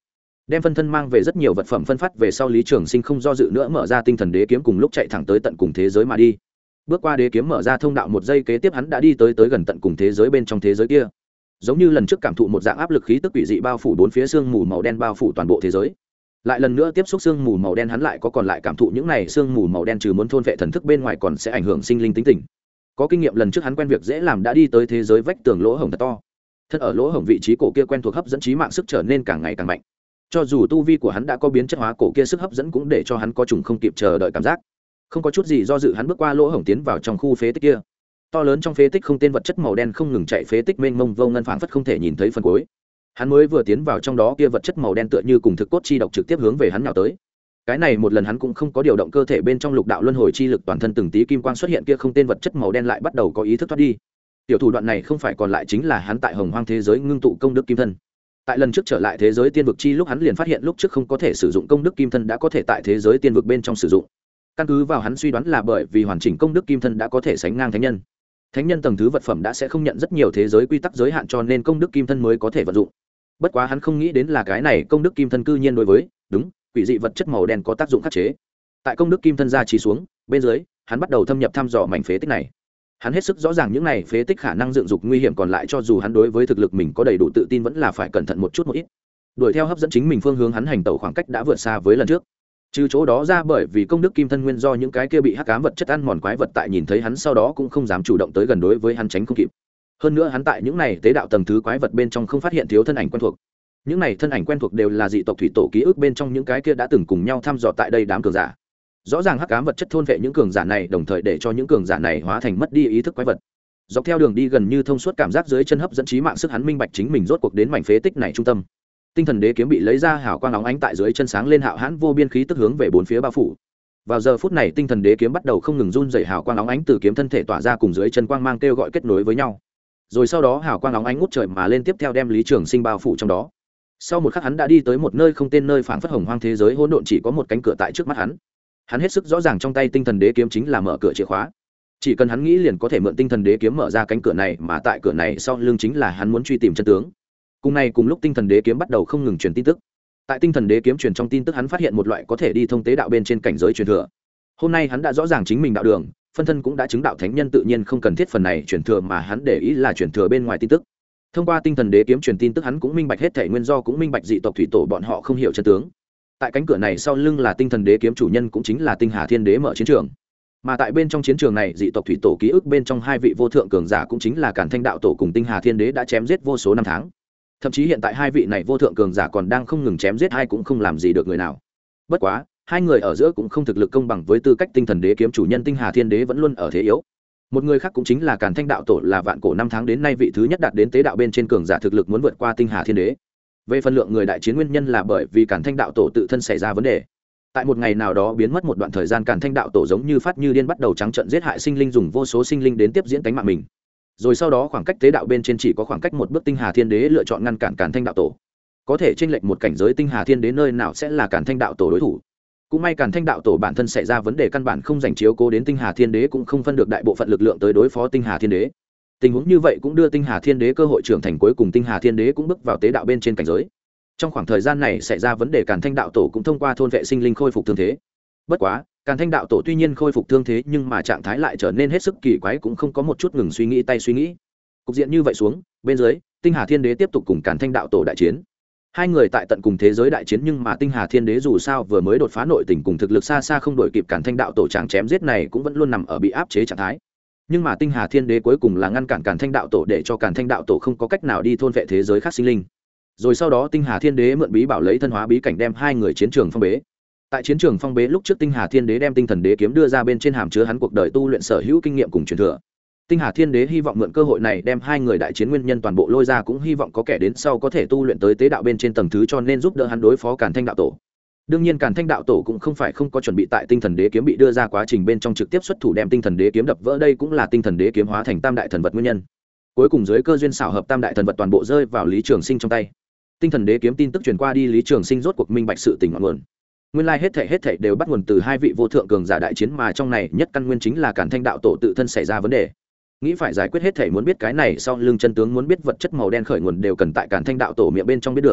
S1: đem phân thân mang về rất nhiều vật phẩm phân phát về sau, Lý Trường Sinh không do dự nữa mở ra tinh thần đế kiếm, cùng lúc chạy thẳng tới tận cùng thế giới mà đi. Bước qua đế kiếm mở ra thông đạo, một giây kế tiếp hắn đã đi tới tới gần tận cùng thế giới bên trong thế giới kia. Giống như lần trước cảm thụ một dạng áp lực khí tức quỷ dị bao phủ bốn phía, sương mù màu đen bao phủ toàn bộ thế giới. Lại lần nữa tiếp xúc sương mù màu đen, hắn lại có còn lại cảm thụ những này sương mù màu đen trừ muốn thôn vệ thần thức bên ngoài còn sẽ ảnh hưởng sinh linh tính tình. Có kinh nghiệm lần trước hắn quen việc dễ làm, đã đi tới thế giới vách tường lỗ hổng thật to. Thân ở lỗ hổng vị trí cổ kia quen thuộc hấp dẫn trí mạng sức trở nên càng ngày càng mạnh. Cho dù tu vi của hắn đã có biến chất hóa, cổ kia sức hấp dẫn cũng để cho hắn có trùng không kịp chờ đợi cảm giác. Không có chút gì do dự, hắn bước qua lỗ hổng tiến vào trong khu phế tích kia. To lớn trong phế tích không tên vật chất màu đen không ngừng chạy, phế tích mênh mông vô ngân phảng phất không thể nhìn thấy phần cuối. Hắn mới vừa tiến vào trong đó, kia vật chất màu đen tựa như cùng thực cốt chi độc trực tiếp hướng về hắn nhào tới. Cái này một lần hắn cũng không có điều động cơ thể bên trong lục đạo luân hồi chi lực, toàn thân từng tí kim quang xuất hiện, kia không tên vật chất màu đen lại bắt đầu có ý thức thoát đi. Tiểu thủ đoạn này không phải còn lại chính là hắn tại hồng hoang thế giới ngưng tụ công đức kim thân. Tại lần trước trở lại thế giới tiên vực chi lúc, hắn liền phát hiện lúc trước không có thể sử dụng công đức kim thân đã có thể tại thế giới tiên vực bên trong sử dụng. Căn cứ vào hắn suy đoán là bởi vì hoàn chỉnh công đức kim thân đã có thể sánh ngang thánh nhân. Thánh nhân tầng thứ vật phẩm đã sẽ không nhận rất nhiều thế giới quy tắc giới hạn, cho nên công đức kim thân mới có thể vận dụng. Bất quá hắn không nghĩ đến là cái này công đức kim thân cư nhiên đối với đúng quỷ dị vật chất màu đen có tác dụng khắc chế. Tại công đức kim thân ra chỉ xuống bên dưới, hắn bắt đầu thâm nhập thăm dò mảnh phế tích này. Hắn hết sức rõ ràng những này phế tích khả năng dựng dục nguy hiểm còn lại, cho dù hắn đối với thực lực mình có đầy đủ tự tin vẫn là phải cẩn thận một chút một ít. Đuổi theo hấp dẫn chính mình phương hướng, hắn hành tẩu khoảng cách đã vượt xa với lần trước. Trừ chỗ đó ra, bởi vì công đức kim thân nguyên do những cái kia bị hắc ám vật chất ăn mòn quái vật tại nhìn thấy hắn sau đó cũng không dám chủ động tới gần, đối với hắn tránh không kịp. Hơn nữa hắn tại những này tế đạo tầng thứ quái vật bên trong không phát hiện thiếu thân ảnh quen thuộc. Những này thân ảnh quen thuộc đều là dị tộc thủy tổ ký ức bên trong những cái kia đã từng cùng nhau thăm dò tại đây đám cường giả. Rõ ràng hắc ám vật chất thôn vệ những cường giả này, đồng thời để cho những cường giả này hóa thành mất đi ý thức quái vật. Dọc theo đường đi gần như thông suốt, cảm giác dưới chân hấp dẫn trí mạng sức, hắn minh bạch chính mình rốt cuộc đến mảnh phế tích này trung tâm. Tinh thần đế kiếm bị lấy ra, hào quang óng ánh tại dưới chân sáng lên, hạo hãn vô biên khí tức hướng về bốn phía bao phủ. Vào giờ phút này, tinh thần đế kiếm bắt đầu không ngừng run rẩy, hào quang óng ánh từ kiếm thân thể tỏa ra cùng dưới chân quang mang kêu gọi kết nối với nhau. Rồi sau đó hào quang óng ánh ngút trời mà lên, tiếp theo đem Lý Trường Sinh bao phủ trong đó. Sau một khắc hắn đã đi tới một nơi không tên, nơi phảng phất hồng hoang thế giới hỗn độn, chỉ có một cánh cửa tại trước mắt hắn. Hắn hết sức rõ ràng trong tay tinh thần đế kiếm chính là mở cửa chìa khóa. Chỉ cần hắn nghĩ liền có thể mượn tinh thần đế kiếm mở ra cánh cửa này, mà tại cửa này sau lưng chính là hắn muốn truy tìm chân tướng. Cùng này cùng lúc, tinh thần đế kiếm bắt đầu không ngừng truyền tin tức. Tại tinh thần đế kiếm truyền trong tin tức, hắn phát hiện một loại có thể đi thông tế đạo bên trên cảnh giới truyền thừa. Hôm nay hắn đã rõ ràng chính mình đạo đường, phân thân cũng đã chứng đạo thánh nhân, tự nhiên không cần thiết phần này truyền thừa, mà hắn để ý là truyền thừa bên ngoài tin tức. Thông qua tinh thần đế kiếm truyền tin tức, hắn cũng minh bạch hết thể nguyên do, cũng minh bạch dị tộc thủy tổ bọn họ không hiểu chân tướng. Tại cánh cửa này sau lưng là tinh thần đế kiếm chủ nhân, cũng chính là Tinh Hà Thiên Đế mở chiến trường. Mà tại bên trong chiến trường này, dị tộc thủy tổ ký ức bên trong hai vị vô thượng cường giả, cũng chính là Càn Thanh đạo tổ cùng Tinh Hà Thiên Đế đã chém giết vô số năm tháng. Thậm chí hiện tại hai vị này vô thượng cường giả còn đang không ngừng chém giết, ai cũng không làm gì được người nào. Bất quá hai người ở giữa cũng không thực lực công bằng, với tư cách tinh thần đế kiếm chủ nhân, Tinh Hà Thiên Đế vẫn luôn ở thế yếu. Một người khác cũng chính là Càn Thanh đạo tổ, là vạn cổ năm tháng đến nay vị thứ nhất đạt đến tế đạo bên trên cường giả, thực lực muốn vượt qua Tinh Hà Thiên Đế. Về phần lượng người đại chiến nguyên nhân là bởi vì Càn Thanh đạo tổ tự thân xảy ra vấn đề. Tại một ngày nào đó biến mất một đoạn thời gian, Càn Thanh đạo tổ giống như phát như điên bắt đầu trắng trợn giết hại sinh linh, dùng vô số sinh linh đến tiếp diễn tánh mạng mình. Rồi sau đó khoảng cách tế đạo bên trên chỉ có khoảng cách một bước, Tinh Hà Thiên Đế lựa chọn ngăn cản Càn Thanh đạo tổ. Có thể chênh lệch một cảnh giới, Tinh Hà Thiên Đế nơi nào sẽ là Càn Thanh đạo tổ đối thủ. Cũng may Càn Thanh đạo tổ bản thân xảy ra vấn đề, căn bản không dành chiếu cố đến Tinh Hà Thiên Đế, cũng không phân được đại bộ phận lực lượng tới đối phó Tinh Hà Thiên Đế. Tình huống như vậy cũng đưa Tinh Hà Thiên Đế cơ hội trưởng thành, cuối cùng Tinh Hà Thiên Đế cũng bước vào tế đạo bên trên cảnh giới. Trong khoảng thời gian này xảy ra vấn đề, Càn Thanh đạo tổ cũng thông qua thôn vệ sinh linh khôi phục thương thế. Bất quá Càn Thanh đạo tổ tuy nhiên khôi phục thương thế, nhưng mà trạng thái lại trở nên hết sức kỳ quái, cũng không có một chút ngừng suy nghĩ tay suy nghĩ. Cục diện như vậy xuống bên dưới, Tinh Hà Thiên Đế tiếp tục cùng Càn Thanh đạo tổ đại chiến. Hai người tại tận cùng thế giới đại chiến, nhưng mà Tinh Hà Thiên Đế dù sao vừa mới đột phá nội tình, cùng thực lực xa xa không đổi kịp Càn Thanh đạo tổ, chàng chém giết này cũng vẫn luôn nằm ở bị áp chế trạng thái. Nhưng mà Tinh Hà Thiên Đế cuối cùng là ngăn cản Càn Thanh đạo tổ, để cho Càn Thanh đạo tổ không có cách nào đi thôn vệ thế giới khác sinh linh. Rồi sau đó Tinh Hà Thiên Đế mượn bí bảo lấy thân hóa bí cảnh đem hai người chiến trường phong bế. Tại chiến trường phong bế lúc trước, Tinh Hà Thiên Đế đem tinh thần đế kiếm đưa ra bên trên, hàm chứa hắn cuộc đời tu luyện sở hữu kinh nghiệm cùng truyền thừa. Tinh Hà Thiên Đế hy vọng mượn cơ hội này đem hai người đại chiến nguyên nhân toàn bộ lôi ra, cũng hy vọng có kẻ đến sau có thể tu luyện tới tế đạo bên trên tầng thứ, cho nên giúp đỡ hắn đối phó Càn Thanh đạo tổ. Đương nhiên Càn Thanh đạo tổ cũng không phải không có chuẩn bị, tại tinh thần đế kiếm bị đưa ra quá trình bên trong trực tiếp xuất thủ đem tinh thần đế kiếm đập vỡ, đây cũng là tinh thần đế kiếm hóa thành tam đại thần vật nguyên nhân. Cuối cùng dưới cơ duyên xảo hợp, tam đại thần vật toàn bộ rơi vào Lý Trường Sinh trong tay. Tinh thần đế kiếm tin tức truyền qua đi, Lý Trường Sinh rốt cuộc minh bạch sự tình ngọn nguồn. Nguyên lai hết thảy hết thảy đều bắt nguồn từ hai vị vô thượng cường giả đại chiến, mà trong này nhất căn nguyên chính là Càn Thanh đạo tổ tự thân xảy ra vấn đề. Nghĩ phải giải quyết hết thảy, muốn biết cái này sau lưng chân tướng, muốn biết vật chất màu đen khởi nguồn, đều cần tại Càn Thanh đạo tổ miệng bên trong biết được.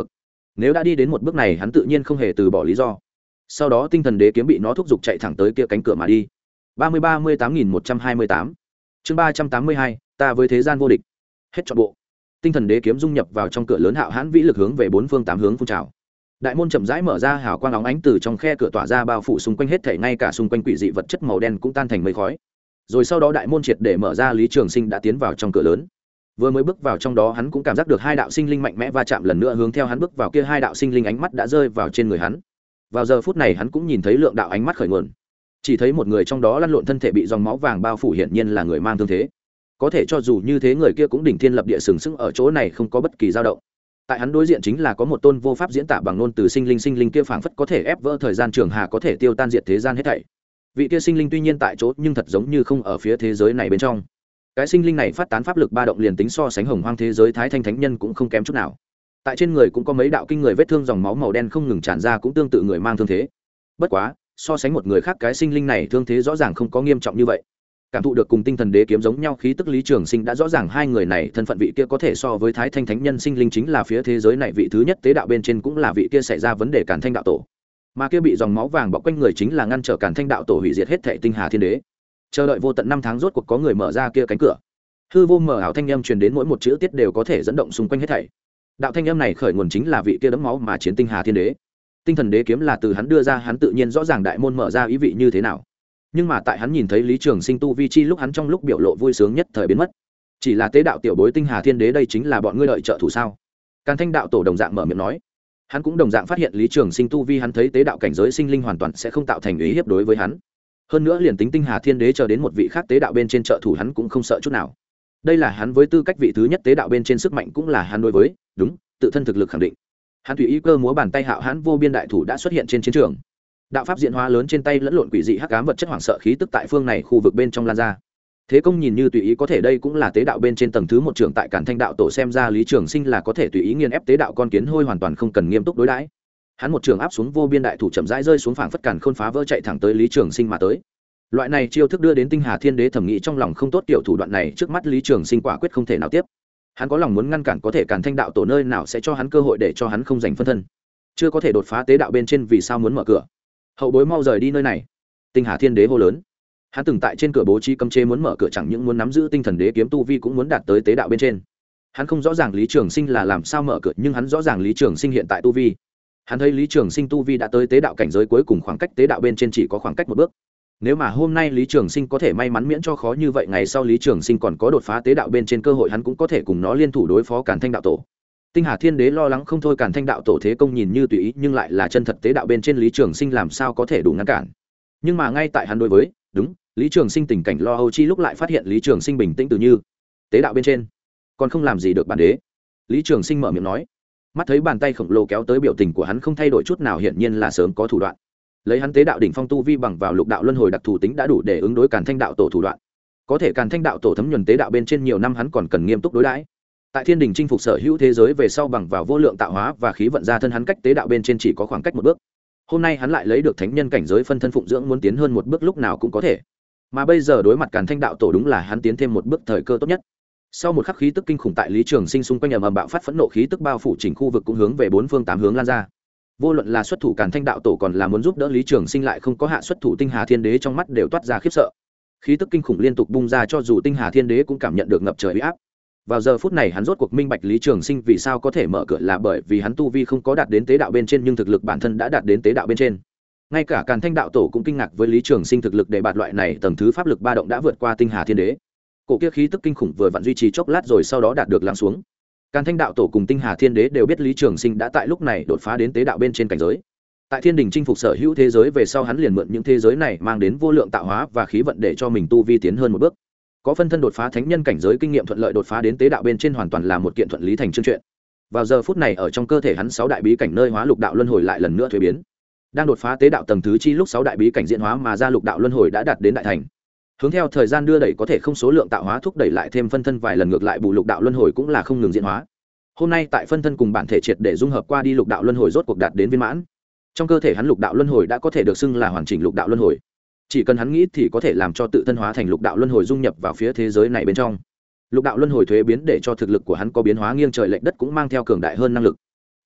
S1: Nếu đã đi đến một bước này hắn tự nhiên không hề từ bỏ lý do. Sau đó tinh thần đế kiếm bị nó thúc giục chạy thẳng tới kia cánh cửa mà đi. ba mươi ba mươi tám nghìn một trăm hai mươi tám chương ba trăm tám mươi hai ta với thế gian vô địch. Hết trọn bộ. Tinh thần đế kiếm dung nhập vào trong cửa lớn hạo hãn vĩ lực hướng về bốn phương tám hướng phun trào. Đại môn chậm rãi mở ra, hào quang óng ánh từ trong khe cửa tỏa ra bao phủ xung quanh hết thảy, ngay cả xung quanh quỷ dị vật chất màu đen cũng tan thành mây khói. Rồi sau đó đại môn triệt để mở ra, Lý Trường Sinh đã tiến vào trong cửa lớn. Vừa mới bước vào trong đó hắn cũng cảm giác được hai đạo sinh linh mạnh mẽ va chạm lần nữa, hướng theo hắn bước vào kia hai đạo sinh linh ánh mắt đã rơi vào trên người hắn. Vào giờ phút này hắn cũng nhìn thấy lượng đạo ánh mắt khởi nguồn. Chỉ thấy một người trong đó lăn lộn thân thể bị dòng máu vàng bao phủ, hiển nhiên là người mang thương thế. Có thể cho dù như thế người kia cũng đỉnh thiên lập địa sừng sững ở chỗ này không có bất kỳ dao động. Tại hắn đối diện chính là có một tôn vô pháp diễn tả bằng ngôn từ sinh linh, sinh linh kia phảng phất có thể ép vỡ thời gian trường hà, có thể tiêu tan diệt thế gian hết thảy. Vị kia sinh linh tuy nhiên tại chỗ nhưng thật giống như không ở phía thế giới này bên trong. Cái sinh linh này phát tán pháp lực ba động liền tính so sánh hồng hoang thế giới thái thanh thánh nhân cũng không kém chút nào. Tại trên người cũng có mấy đạo kinh người vết thương, dòng máu màu đen không ngừng tràn ra, cũng tương tự người mang thương thế. Bất quá so sánh một người khác, cái sinh linh này thương thế rõ ràng không có nghiêm trọng như vậy. Cảm thụ được cùng tinh thần đế kiếm giống nhau khí tức, Lý Trường Sinh đã rõ ràng hai người này thân phận. Vị kia có thể so với thái thanh thánh nhân sinh linh chính là phía thế giới này vị thứ nhất tế đạo bên trên, cũng là vị kia xảy ra vấn đề Càn Thanh đạo tổ. Mà kia bị dòng máu vàng bọc quanh người chính là ngăn trở Càn Thanh đạo tổ hủy diệt hết thảy tinh hà thiên đế. Chờ đợi vô tận năm tháng, rốt cuộc có người mở ra kia cánh cửa. Hư vô mở ảo thanh âm truyền đến, mỗi một chữ tiết đều có thể dẫn động xung quanh hết thảy. Đạo thanh âm này khởi nguồn chính là vị kia đẫm máu mà chiến tinh hà thiên đế. Tinh thần đế kiếm là từ hắn đưa ra, hắn tự nhiên rõ ràng đại môn mở ra ý vị như thế nào. Nhưng mà tại hắn nhìn thấy Lý Trường Sinh tu vi chi lúc, hắn trong lúc biểu lộ vui sướng nhất thời biến mất. Chỉ là tế đạo tiểu bối tinh hà thiên đế, đây chính là bọn ngươi lợi trợ thủ sao? Càn Thanh đạo tổ đồng dạng mở miệng nói. Hắn cũng đồng dạng phát hiện Lý Trường Sinh tu vi, hắn thấy tế đạo cảnh giới sinh linh hoàn toàn sẽ không tạo thành uy hiếp đối với hắn. Hơn nữa liền tính tinh hà thiên đế chờ đến một vị khác tế đạo bên trên trợ thủ, hắn cũng không sợ chút nào. Đây là hắn với tư cách vị thứ nhất tế đạo bên trên sức mạnh, cũng là hắn đối với đúng tự thân thực lực khẳng định. Hắn tùy ý cơ múa bàn tay, hạo hãn vô biên đại thủ đã xuất hiện trên chiến trường. Đạo pháp diễn hóa lớn trên tay lẫn lộn quỷ dị hắc ám vật chất, hoảng sợ khí tức tại phương này khu vực bên trong lan ra. Thế công nhìn như tùy ý, có thể đây cũng là tế đạo bên trên tầng thứ một trưởng. Tại Càn Thanh đạo tổ xem ra, Lý Trường Sinh là có thể tùy ý nghiền ép tế đạo con kiến hôi, hoàn toàn không cần nghiêm túc đối đãi. Hắn một trường áp xuống, vô biên đại thủ chậm rãi rơi xuống, phảng phất càn khôn phá vỡ, chạy thẳng tới Lý Trường Sinh mà tới. Loại này chiêu thức đưa đến tinh hà thiên đế thẩm nghĩ trong lòng không tốt, tiểu thủ đoạn này trước mắt Lý Trường Sinh quả quyết không thể nào tiếp. Hắn có lòng muốn ngăn cản, có thể Càn Thanh đạo tổ nơi nào sẽ cho hắn cơ hội để cho hắn không giành phân thân. Chưa có thể đột phá tế đạo bên trên, vì sao muốn mở cửa? Hậu bối mau rời đi nơi này! Tinh hà thiên đế hô lớn. Hắn từng tại trên cửa bố trí cấm chế, muốn mở cửa chẳng những muốn nắm giữ tinh thần đế kiếm tu vi, cũng muốn đạt tới tế đạo bên trên. Hắn không rõ ràng Lý Trường Sinh là làm sao mở cửa, nhưng hắn rõ ràng Lý Trường Sinh hiện tại tu vi. Hắn thấy Lý Trường Sinh tu vi đã tới tế đạo cảnh giới cuối cùng, khoảng cách tế đạo bên trên chỉ có khoảng cách một bước. Nếu mà hôm nay Lý Trường Sinh có thể may mắn miễn cho khó như vậy, ngày sau Lý Trường Sinh còn có đột phá tế đạo bên trên cơ hội, hắn cũng có thể cùng nó liên thủ đối phó Càn Thanh đạo tổ. Tinh hà thiên đế lo lắng không thôi, Càn Thanh đạo tổ thế công nhìn như tùy ý nhưng lại là chân thật tế đạo bên trên, Lý Trường Sinh làm sao có thể đủ ngăn cản. Nhưng mà ngay tại hắn đối với đúng Lý Trường Sinh tình cảnh lo âu chi lúc, lại phát hiện Lý Trường Sinh bình tĩnh tự như. Tế đạo bên trên còn không làm gì được bản đế. Lý Trường Sinh mở miệng nói. Mắt thấy bàn tay khổng lồ kéo tới, biểu tình của hắn không thay đổi chút nào, hiển nhiên là sớm có thủ đoạn. Lấy hắn tế đạo đỉnh phong tu vi, bằng vào lục đạo luân hồi đặc thù tính đã đủ để ứng đối Càn Thanh đạo tổ thủ đoạn. Có thể Càn Thanh đạo tổ thấm nhuần tế đạo bên trên nhiều năm, hắn còn cần nghiêm túc đối đãi. Tại thiên đình chinh phục sở hữu thế giới về sau, bằng vào vô lượng tạo hóa và khí vận ra thân, hắn cách tế đạo bên trên chỉ có khoảng cách một bước. Hôm nay hắn lại lấy được thánh nhân cảnh giới phân thân phụng dưỡng, muốn tiến hơn một bước lúc nào cũng có thể. Mà bây giờ đối mặt Càn Thanh đạo tổ, đúng là hắn tiến thêm một bước thời cơ tốt nhất. Sau một khắc, khí tức kinh khủng tại Lý Trường Sinh xung quanh ầm ầm bạo phát, phẫn nộ khí tức bao phủ chỉnh khu vực, cũng hướng về bốn phương tám hướng lan ra. Vô luận là xuất thủ Càn Thanh đạo tổ, còn là muốn giúp đỡ Lý Trường Sinh lại không có hạ xuất thủ tinh hà thiên đế, trong mắt đều toát ra khiếp sợ. Khí tức kinh khủng liên tục bung ra, cho dù tinh hà thiên đế cũng cảm nhận được ngập trời uy áp. Vào giờ phút này hắn rốt cuộc minh bạch Lý Trường Sinh vì sao có thể mở cửa, là bởi vì hắn tu vi không có đạt đến tế đạo bên trên, nhưng thực lực bản thân đã đạt đến tế đạo bên trên. Ngay cả Càn Thanh đạo tổ cũng kinh ngạc với Lý Trường Sinh thực lực để bạt loại này tầng thứ pháp lực ba động đã vượt qua tinh hà thiên đế. Cổ kia khí tức kinh khủng vừa vặn duy trì chốc lát rồi sau đó đạt được lắng xuống. Càn Thanh đạo tổ cùng tinh hà thiên đế đều biết Lý Trường Sinh đã tại lúc này đột phá đến tế đạo bên trên cảnh giới. Tại thiên đình chinh phục sở hữu thế giới về sau, hắn liền mượn những thế giới này mang đến vô lượng tạo hóa và khí vận để cho mình tu vi tiến hơn một bước. Có phân thân đột phá thánh nhân cảnh giới, kinh nghiệm thuận lợi đột phá đến tế đạo bên trên, hoàn toàn là một kiện thuận lý thành chương chuyện. Vào giờ phút này ở trong cơ thể hắn, sáu đại bí cảnh nơi hóa lục đạo luân hồi lại lần nữa thuế biến. Đang đột phá tế đạo tầng thứ chi lúc, sáu đại bí cảnh diễn hóa mà ra lục đạo luân hồi đã đạt đến đại thành. Hướng theo thời gian đưa đẩy, có thể không số lượng tạo hóa thúc đẩy lại thêm phân thân vài lần, ngược lại bù lục đạo luân hồi cũng là không ngừng diễn hóa. Hôm nay tại phân thân cùng bản thể triệt để dung hợp qua đi, lục đạo luân hồi rốt cuộc đạt đến viên mãn. Trong cơ thể hắn lục đạo luân hồi đã có thể được xưng là hoàn chỉnh lục đạo luân hồi. Chỉ cần hắn nghĩ thì có thể làm cho tự thân hóa thành lục đạo luân hồi, dung nhập vào phía thế giới này bên trong. Lục đạo luân hồi thuế biến để cho thực lực của hắn có biến hóa nghiêng trời lệch đất, cũng mang theo cường đại hơn năng lực.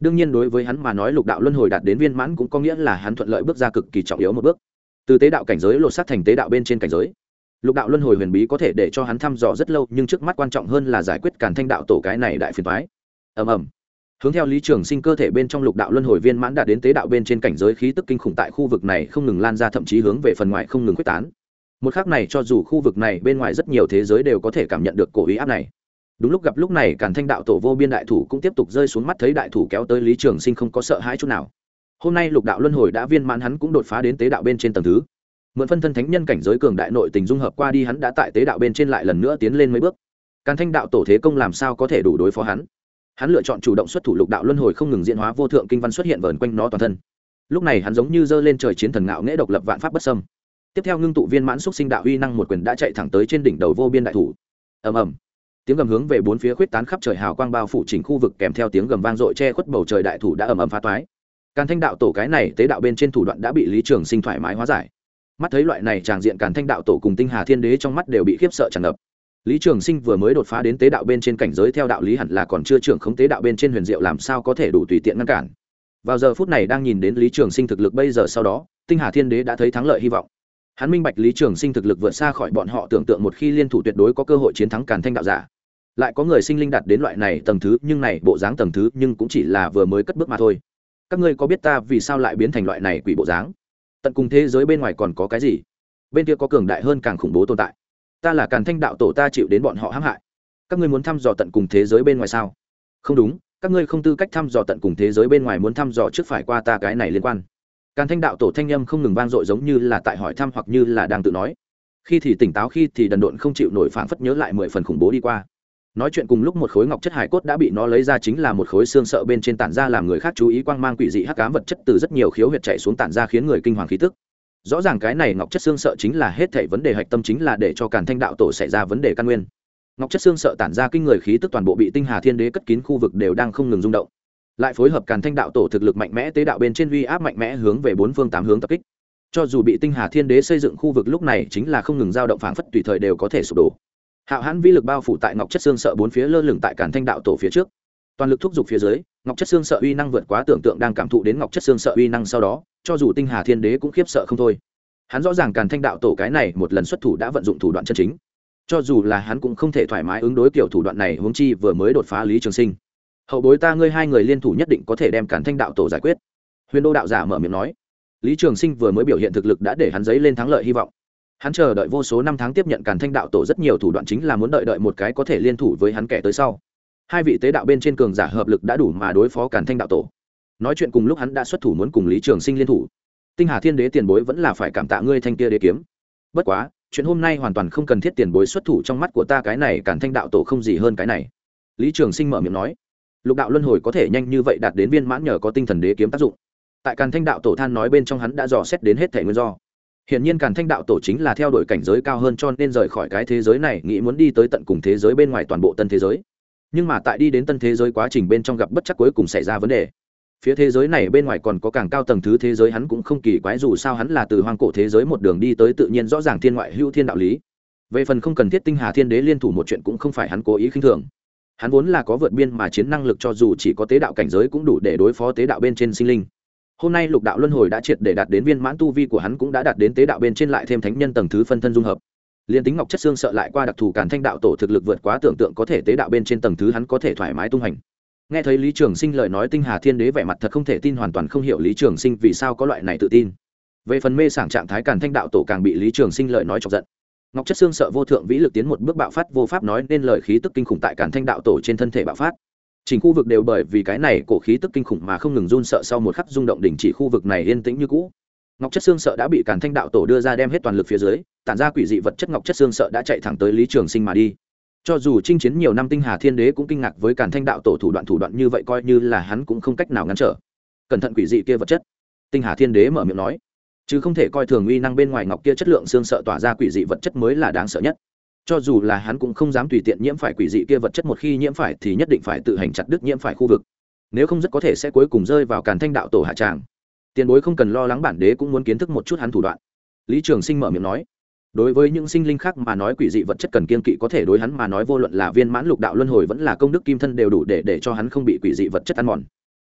S1: đương nhiên đối với hắn mà nói lục đạo luân hồi đạt đến viên mãn cũng có nghĩa là hắn thuận lợi bước ra cực kỳ trọng yếu một bước, từ tế đạo cảnh giới lột xác thành tế đạo bên trên cảnh giới. Lục đạo luân hồi huyền bí có thể để cho hắn thăm dò rất lâu, nhưng trước mắt quan trọng hơn là giải quyết Càn Thanh đạo tổ cái này đại phiền toái. Ầm ầm. Hướng theo Lý Trường Sinh cơ thể bên trong lục đạo luân hồi viên mãn đạt đến tế đạo bên trên cảnh giới, khí tức kinh khủng tại khu vực này không ngừng lan ra, thậm chí hướng về phần ngoài không ngừng quyết tán. Một khắc này cho dù khu vực này bên ngoài rất nhiều thế giới đều có thể cảm nhận được cổ uy áp này. Đúng lúc gặp lúc này Càn Thanh đạo tổ vô biên đại thủ cũng tiếp tục rơi xuống, mắt thấy đại thủ kéo tới, Lý Trường Sinh không có sợ hãi chút nào. Hôm nay lục đạo luân hồi đã viên mãn, hắn cũng đột phá đến tế đạo bên trên tầng thứ. Mượn phân thân thánh nhân cảnh giới cường đại nội tình dung hợp qua đi, hắn đã tại tế đạo bên trên lại lần nữa tiến lên mấy bước. Càn Thanh đạo tổ thế công làm sao có thể đủ đối phó hắn? Hắn lựa chọn chủ động xuất thủ, lục đạo luân hồi không ngừng diễn hóa vô thượng kinh văn xuất hiện vờn quanh nó toàn thân. Lúc này hắn giống như giơ lên trời chiến thần ngạo nghễ độc lập vạn pháp bất xâm. Tiếp theo ngưng tụ viên mãn xúc sinh đạo uy năng, một quyền đã chạy thẳng tới trên đỉnh đầu vô biên đại thủ. Ầm ầm. Tiếng gầm hướng về bốn phía khuếch tán khắp trời, hào quang bao phủ chỉnh khu vực, kèm theo tiếng gầm vang dội che khuất bầu trời, đại thủ đã ầm ầm phá toái. Càn Thanh đạo tổ cái này tế đạo bên trên thủ đoạn đã bị Lý Trường Sinh thoải mái hóa giải. Mắt thấy loại này tràng diện, Càn Thanh đạo tổ cùng Tinh Hà Thiên Đế trong mắt đều bị khiếp sợ tràn ngập. Lý Trường Sinh vừa mới đột phá đến tế đạo bên trên cảnh giới, theo đạo lý hẳn là còn chưa trưởng khống tế đạo bên trên huyền diệu, làm sao có thể đủ tùy tiện ngăn cản. Vào giờ phút này đang nhìn đến Lý Trường Sinh thực lực bây giờ sau đó, Tinh Hà Thiên Đế đã thấy thắng lợi hy vọng. Hắn minh bạch Lý Trường Sinh thực lực vượt xa khỏi bọn họ tưởng tượng, một khi liên thủ tuyệt đối có cơ hội chiến thắng Càn Thanh đạo giả. Lại có người sinh linh đạt đến loại này tầng thứ, nhưng này bộ dáng tầng thứ nhưng cũng chỉ là vừa mới cất bước mà thôi. Các ngươi có biết ta vì sao lại biến thành loại này quỷ bộ dáng? Tận cùng thế giới bên ngoài còn có cái gì? Bên kia có cường đại hơn càng khủng bố tồn tại. Ta là Càn Thanh đạo tổ, ta chịu đến bọn họ hãm hại. Các ngươi muốn thăm dò tận cùng thế giới bên ngoài sao? Không đúng, các ngươi không tư cách thăm dò tận cùng thế giới bên ngoài, muốn thăm dò trước phải qua ta cái này liên quan. Càn Thanh đạo tổ thanh âm không ngừng vang dội, giống như là tại hỏi thăm hoặc như là đang tự nói. Khi thì tỉnh táo, khi thì đần độn không chịu nổi, phảng phất nhớ lại mười phần khủng bố đi qua. Nói chuyện cùng lúc, một khối ngọc chất hải cốt đã bị nó lấy ra, chính là một khối xương sợi bên trên tản ra làm người khác chú ý quang mang quỷ dị hắc ám vật chất, từ rất nhiều khiếu huyệt chạy xuống tản ra khiến người kinh hoàng khí tức. Rõ ràng cái này ngọc chất xương sợi chính là hết thảy vấn đề hạch tâm, chính là để cho Càn Thanh đạo tổ xảy ra vấn đề căn nguyên. Ngọc chất xương sợi tản ra kinh người khí tức, toàn bộ bị Tinh Hà Thiên Đế cất kín khu vực đều đang không ngừng rung động. Lại phối hợp Càn Thanh đạo tổ thực lực mạnh mẽ, tế đạo bên trên uy áp mạnh mẽ hướng về bốn phương tám hướng tập kích. Cho dù bị Tinh Hà Thiên Đế xây dựng khu vực lúc này chính là không ngừng dao động, phảng phất tùy thời đều có thể sụp đổ. Hạo hãn vi lực bao phủ tại ngọc chất xương sợi bốn phía, lơ lửng tại Càn Thanh đạo tổ phía trước. Toàn lực thúc giục phía dưới, ngọc chất xương sợi uy năng vượt quá tưởng tượng, đang cảm thụ đến ngọc chất xương sợi uy năng sau đó, cho dù Tinh Hà Thiên Đế cũng khiếp sợ không thôi. Hắn rõ ràng Càn Thanh đạo tổ cái này một lần xuất thủ đã vận dụng thủ đoạn chân chính, cho dù là hắn cũng không thể thoải mái ứng đối kiểu thủ đoạn này, huống chi vừa mới đột phá Lý Trường Sinh. Hậu bối ta ngươi hai người liên thủ nhất định có thể đem Càn Thanh đạo tổ giải quyết. Huyền Đô đạo giả mở miệng nói. Lý Trường Sinh vừa mới biểu hiện thực lực đã để hắn dấy lên thắng lợi hy vọng. Hắn chờ đợi vô số năm tháng tiếp nhận Càn Thanh đạo tổ rất nhiều thủ đoạn, chính là muốn đợi đợi một cái có thể liên thủ với hắn kẻ tới sau. Hai vị tế đạo bên trên cường giả hợp lực đã đủ mà đối phó Càn Thanh đạo tổ. Nói chuyện cùng lúc, hắn đã xuất thủ muốn cùng Lý Trường Sinh liên thủ. Tinh Hà Thiên Đế tiền bối, vẫn là phải cảm tạ ngươi thanh kia đế kiếm. Bất quá, chuyện hôm nay hoàn toàn không cần thiết tiền bối xuất thủ, trong mắt của ta cái này Càn Thanh đạo tổ không gì hơn cái này. Lý Trường Sinh mở miệng nói. Lục đạo luân hồi có thể nhanh như vậy đạt đến viên mãn nhờ có tinh thần đế kiếm tác dụng. Tại Càn Thanh đạo tổ than nói bên trong, hắn đã dò xét đến hết thể nguyên do. Hiển nhiên Càn Thanh đạo tổ chính là theo đuổi cảnh giới cao hơn, cho nên rời khỏi cái thế giới này, nghĩ muốn đi tới tận cùng thế giới bên ngoài toàn bộ tân thế giới. Nhưng mà tại đi đến tân thế giới quá trình bên trong gặp bất chắc, cuối cùng xảy ra vấn đề. Phía thế giới này bên ngoài còn có càng cao tầng thứ thế giới, hắn cũng không kỳ quái, dù sao hắn là từ hoang cổ thế giới một đường đi tới, tự nhiên rõ ràng thiên ngoại hữu thiên đạo lý. Về phần không cần thiết Tinh Hà Thiên Đế liên thủ một chuyện cũng không phải hắn cố ý khinh thường. Hắn vốn là có vượt biên mà chiến năng lực, cho dù chỉ có tế đạo cảnh giới cũng đủ để đối phó tế đạo bên trên sinh linh. Hôm nay lục đạo luân hồi đã triệt để đạt đến viên mãn, tu vi của hắn cũng đã đạt đến tế đạo bên trên, lại thêm thánh nhân tầng thứ phân thân dung hợp. Liên tính ngọc chất xương sợ lại qua đặc thù Càn Thanh đạo tổ thực lực vượt quá tưởng tượng, có thể tế đạo bên trên tầng thứ hắn có thể thoải mái tung hành. Nghe thấy Lý Trường Sinh lời nói, Tinh Hà Thiên Đế vẻ mặt thật không thể tin, hoàn toàn không hiểu Lý Trường Sinh vì sao có loại này tự tin. Về phần mê sảng trạng thái, Càn Thanh đạo tổ càng bị Lý Trường Sinh lời nói chọc giận. Ngọc chất xương sợ vô thượng vĩ lực tiến một bước bạo phát, vô pháp nói nên lời khí tức kinh khủng tại Càn Thanh đạo tổ trên thân thể bạo phát. Chỉnh khu vực đều bởi vì cái này cổ khí tức kinh khủng mà không ngừng run sợ, sau một khắc rung động đình chỉ, khu vực này yên tĩnh như cũ. Ngọc chất xương sợ đã bị Càn Thanh đạo tổ đưa ra, đem hết toàn lực phía dưới, tản ra quỷ dị vật chất ngọc chất xương sợ đã chạy thẳng tới Lý Trường Sinh mà đi. Cho dù chinh chiến nhiều năm, Tinh Hà Thiên Đế cũng kinh ngạc với Càn Thanh đạo tổ thủ đoạn thủ đoạn như vậy, coi như là hắn cũng không cách nào ngăn trở. Cẩn thận quỷ dị kia vật chất. Tinh Hà Thiên Đế mở miệng nói, chứ không thể coi thường uy năng bên ngoài ngọc kia, chất lượng xương sợ tỏa ra quỷ dị vật chất mới là đáng sợ nhất. Cho dù là hắn cũng không dám tùy tiện nhiễm phải quỷ dị kia vật chất, một khi nhiễm phải thì nhất định phải tự hành chặt đứt nhiễm phải khu vực, nếu không rất có thể sẽ cuối cùng rơi vào Càn Thanh đạo tổ hạ tràng. Tiền bối không cần lo lắng, bản đế cũng muốn kiến thức một chút hắn thủ đoạn. Lý Trường Sinh mở miệng nói. Đối với những sinh linh khác mà nói, quỷ dị vật chất cần kiên kỵ, có thể đối hắn mà nói, vô luận là viên mãn lục đạo luân hồi vẫn là công đức kim thân đều đủ để để cho hắn không bị quỷ dị vật chất ăn mòn.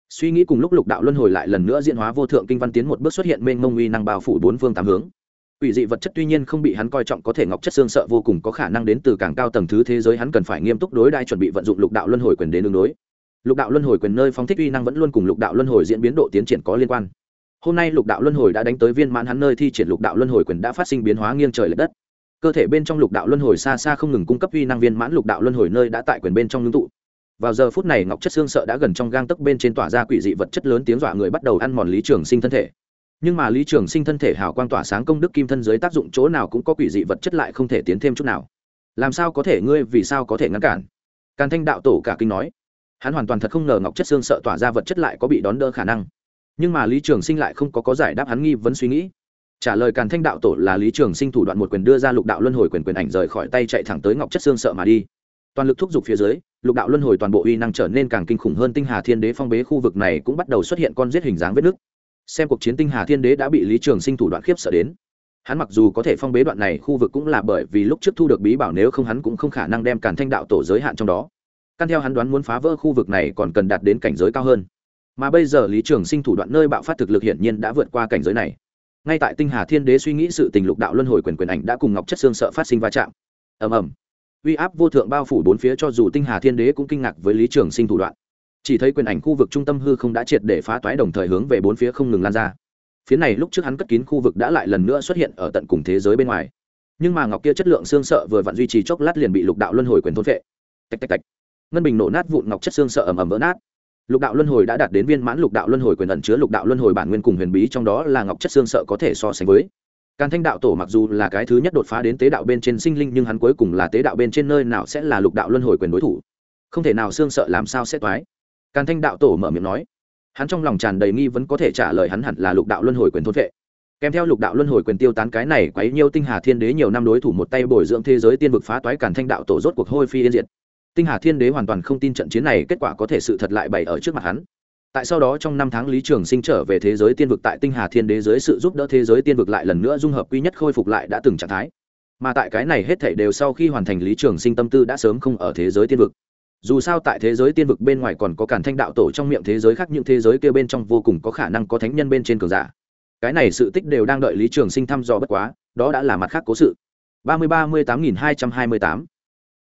S1: Suy nghĩ cùng lúc, lục đạo luân hồi lại lần nữa diễn hóa vô thượng kinh văn tiến một bước xuất hiện mênh mông uy năng bao phủ bốn phương tám hướng. Quỷ dị vật chất tuy nhiên không bị hắn coi trọng, có thể ngọc chất xương sợ vô cùng có khả năng đến từ càng cao tầng thứ thế giới, hắn cần phải nghiêm túc đối đãi, chuẩn bị vận dụng lục đạo luân hồi quyền đến ứng đối. Lục đạo luân hồi quyền nơi phóng thích uy năng vẫn luôn cùng lục đạo luân hồi diễn biến độ tiến triển có liên quan. Hôm nay lục đạo luân hồi đã đánh tới viên mãn, hắn nơi thi triển lục đạo luân hồi quyền đã phát sinh biến hóa nghiêng trời lệch đất. Cơ thể bên trong lục đạo luân hồi xa xa không ngừng cung cấp uy năng viên mãn, lục đạo luân hồi nơi đã tại quyền bên trong ngưng tụ. Vào giờ phút này, ngọc chất xương sợ đã gần trong gang tấc bên trên tỏa ra quỷ dị vật chất lớn tiếng dọa người, bắt đầu ăn mòn Lý Trường Sinh thân thể. Nhưng mà Lý Trường Sinh thân thể hào quang tỏa sáng, công đức kim thân dưới tác dụng chỗ nào cũng có quỷ dị vật chất lại không thể tiến thêm chút nào. Làm sao có thể, ngươi vì sao có thể ngăn cản? Càn Thanh đạo tổ cả kinh nói. Hắn hoàn toàn thật không ngờ ngọc chất xương sợ tỏa ra vật chất lại có bị đón đỡ khả năng. Nhưng mà Lý Trường Sinh lại không có có giải đáp hắn nghi vấn suy nghĩ. Trả lời Càn Thanh đạo tổ là Lý Trường Sinh thủ đoạn một quyền đưa ra lục đạo luân hồi quyền, quyền ảnh rời khỏi tay chạy thẳng tới ngọc chất xương sợ mà đi. Toàn lực thúc giục phía dưới, lục đạo luân hồi toàn bộ uy năng trở nên càng kinh khủng hơn. Tinh Hà Thiên Đế phong bế khu vực này cũng bắt đầu xuất hiện con giết hình dáng vết nứt. Xem cuộc chiến, Tinh Hà Thiên Đế đã bị Lý Trường Sinh thủ đoạn khiếp sợ đến. Hắn mặc dù có thể phong bế đoạn này khu vực cũng là bởi vì lúc trước thu được bí bảo, nếu không hắn cũng không khả năng đem Càn Thanh đạo tổ giới hạn trong đó. Căn theo hắn đoán, muốn phá vỡ khu vực này còn cần đạt đến cảnh giới cao hơn. Mà bây giờ Lý Trường Sinh thủ đoạn nơi bạo phát thực lực hiển nhiên đã vượt qua cảnh giới này. Ngay tại Tinh Hà Thiên Đế suy nghĩ sự tình, lục đạo luân hồi quyền quyền ảnh đã cùng ngọc chất xương sợ phát sinh va chạm. Ầm ầm. Uy áp vô thượng bao phủ bốn phía, cho dù Tinh Hà Thiên Đế cũng kinh ngạc với Lý Trường Sinh thủ đoạn. Chỉ thấy quyền ảnh khu vực trung tâm hư không đã triệt để phá toái, đồng thời hướng về bốn phía không ngừng lan ra. Phía này lúc trước hắn cất kín khu vực đã lại lần nữa xuất hiện ở tận cùng thế giới bên ngoài. Nhưng mà ngọc kia chất lượng xương sợ vừa vặn duy trì chốc lát liền bị lục đạo luân hồi quyền thôn phệ. Tạch tạch tạch. Ngân bình nổ nát vụn, ngọc chất xương sợ ầm ầm vỡ nát. Lục đạo luân hồi đã đạt đến viên mãn, lục đạo luân hồi quyền ẩn chứa lục đạo luân hồi bản nguyên cùng huyền bí, trong đó là ngọc chất xương sợ có thể so sánh với. Càn Thanh đạo tổ mặc dù là cái thứ nhất đột phá đến tế đạo bên trên sinh linh, nhưng hắn cuối cùng là tế đạo bên trên, nơi nào sẽ là lục đạo luân hồi quyền đối thủ? Không thể nào, xương sợ làm sao sẽ toái? Càn Thanh đạo tổ mở miệng nói. Hắn trong lòng tràn đầy nghi vấn, có thể trả lời hắn hẳn là lục đạo luân hồi quyền thôn vệ. Kèm theo lục đạo luân hồi quyền tiêu tán, cái này quấy nhiêu Tinh Hà Thiên Đế nhiều năm đối thủ một tay bồi dưỡng thế giới tiên vực phá toái, Càn Thanh đạo tổ rốt cuộc hôi phi yên diệt. Tinh Hà Thiên Đế hoàn toàn không tin trận chiến này kết quả có thể sự thật lại bày ở trước mặt hắn. Tại sau đó trong năm tháng, Lý Trường Sinh trở về thế giới tiên vực, tại Tinh Hà Thiên Đế dưới sự giúp đỡ, thế giới tiên vực lại lần nữa dung hợp quy nhất, khôi phục lại đã từng trạng thái. Mà tại cái này hết thảy đều sau khi hoàn thành, Lý Trường Sinh tâm tư đã sớm không ở thế giới tiên vực. Dù sao tại thế giới tiên vực bên ngoài còn có Càn Thanh đạo tổ, trong miệng thế giới khác những thế giới kia bên trong vô cùng có khả năng có thánh nhân bên trên cường giả. Cái này sự tích đều đang đợi Lý Trường Sinh thăm dò, bất quá đó đã là mặt khác cố sự. ba mươi ba mươi tám nghìn hai trăm hai mươi tám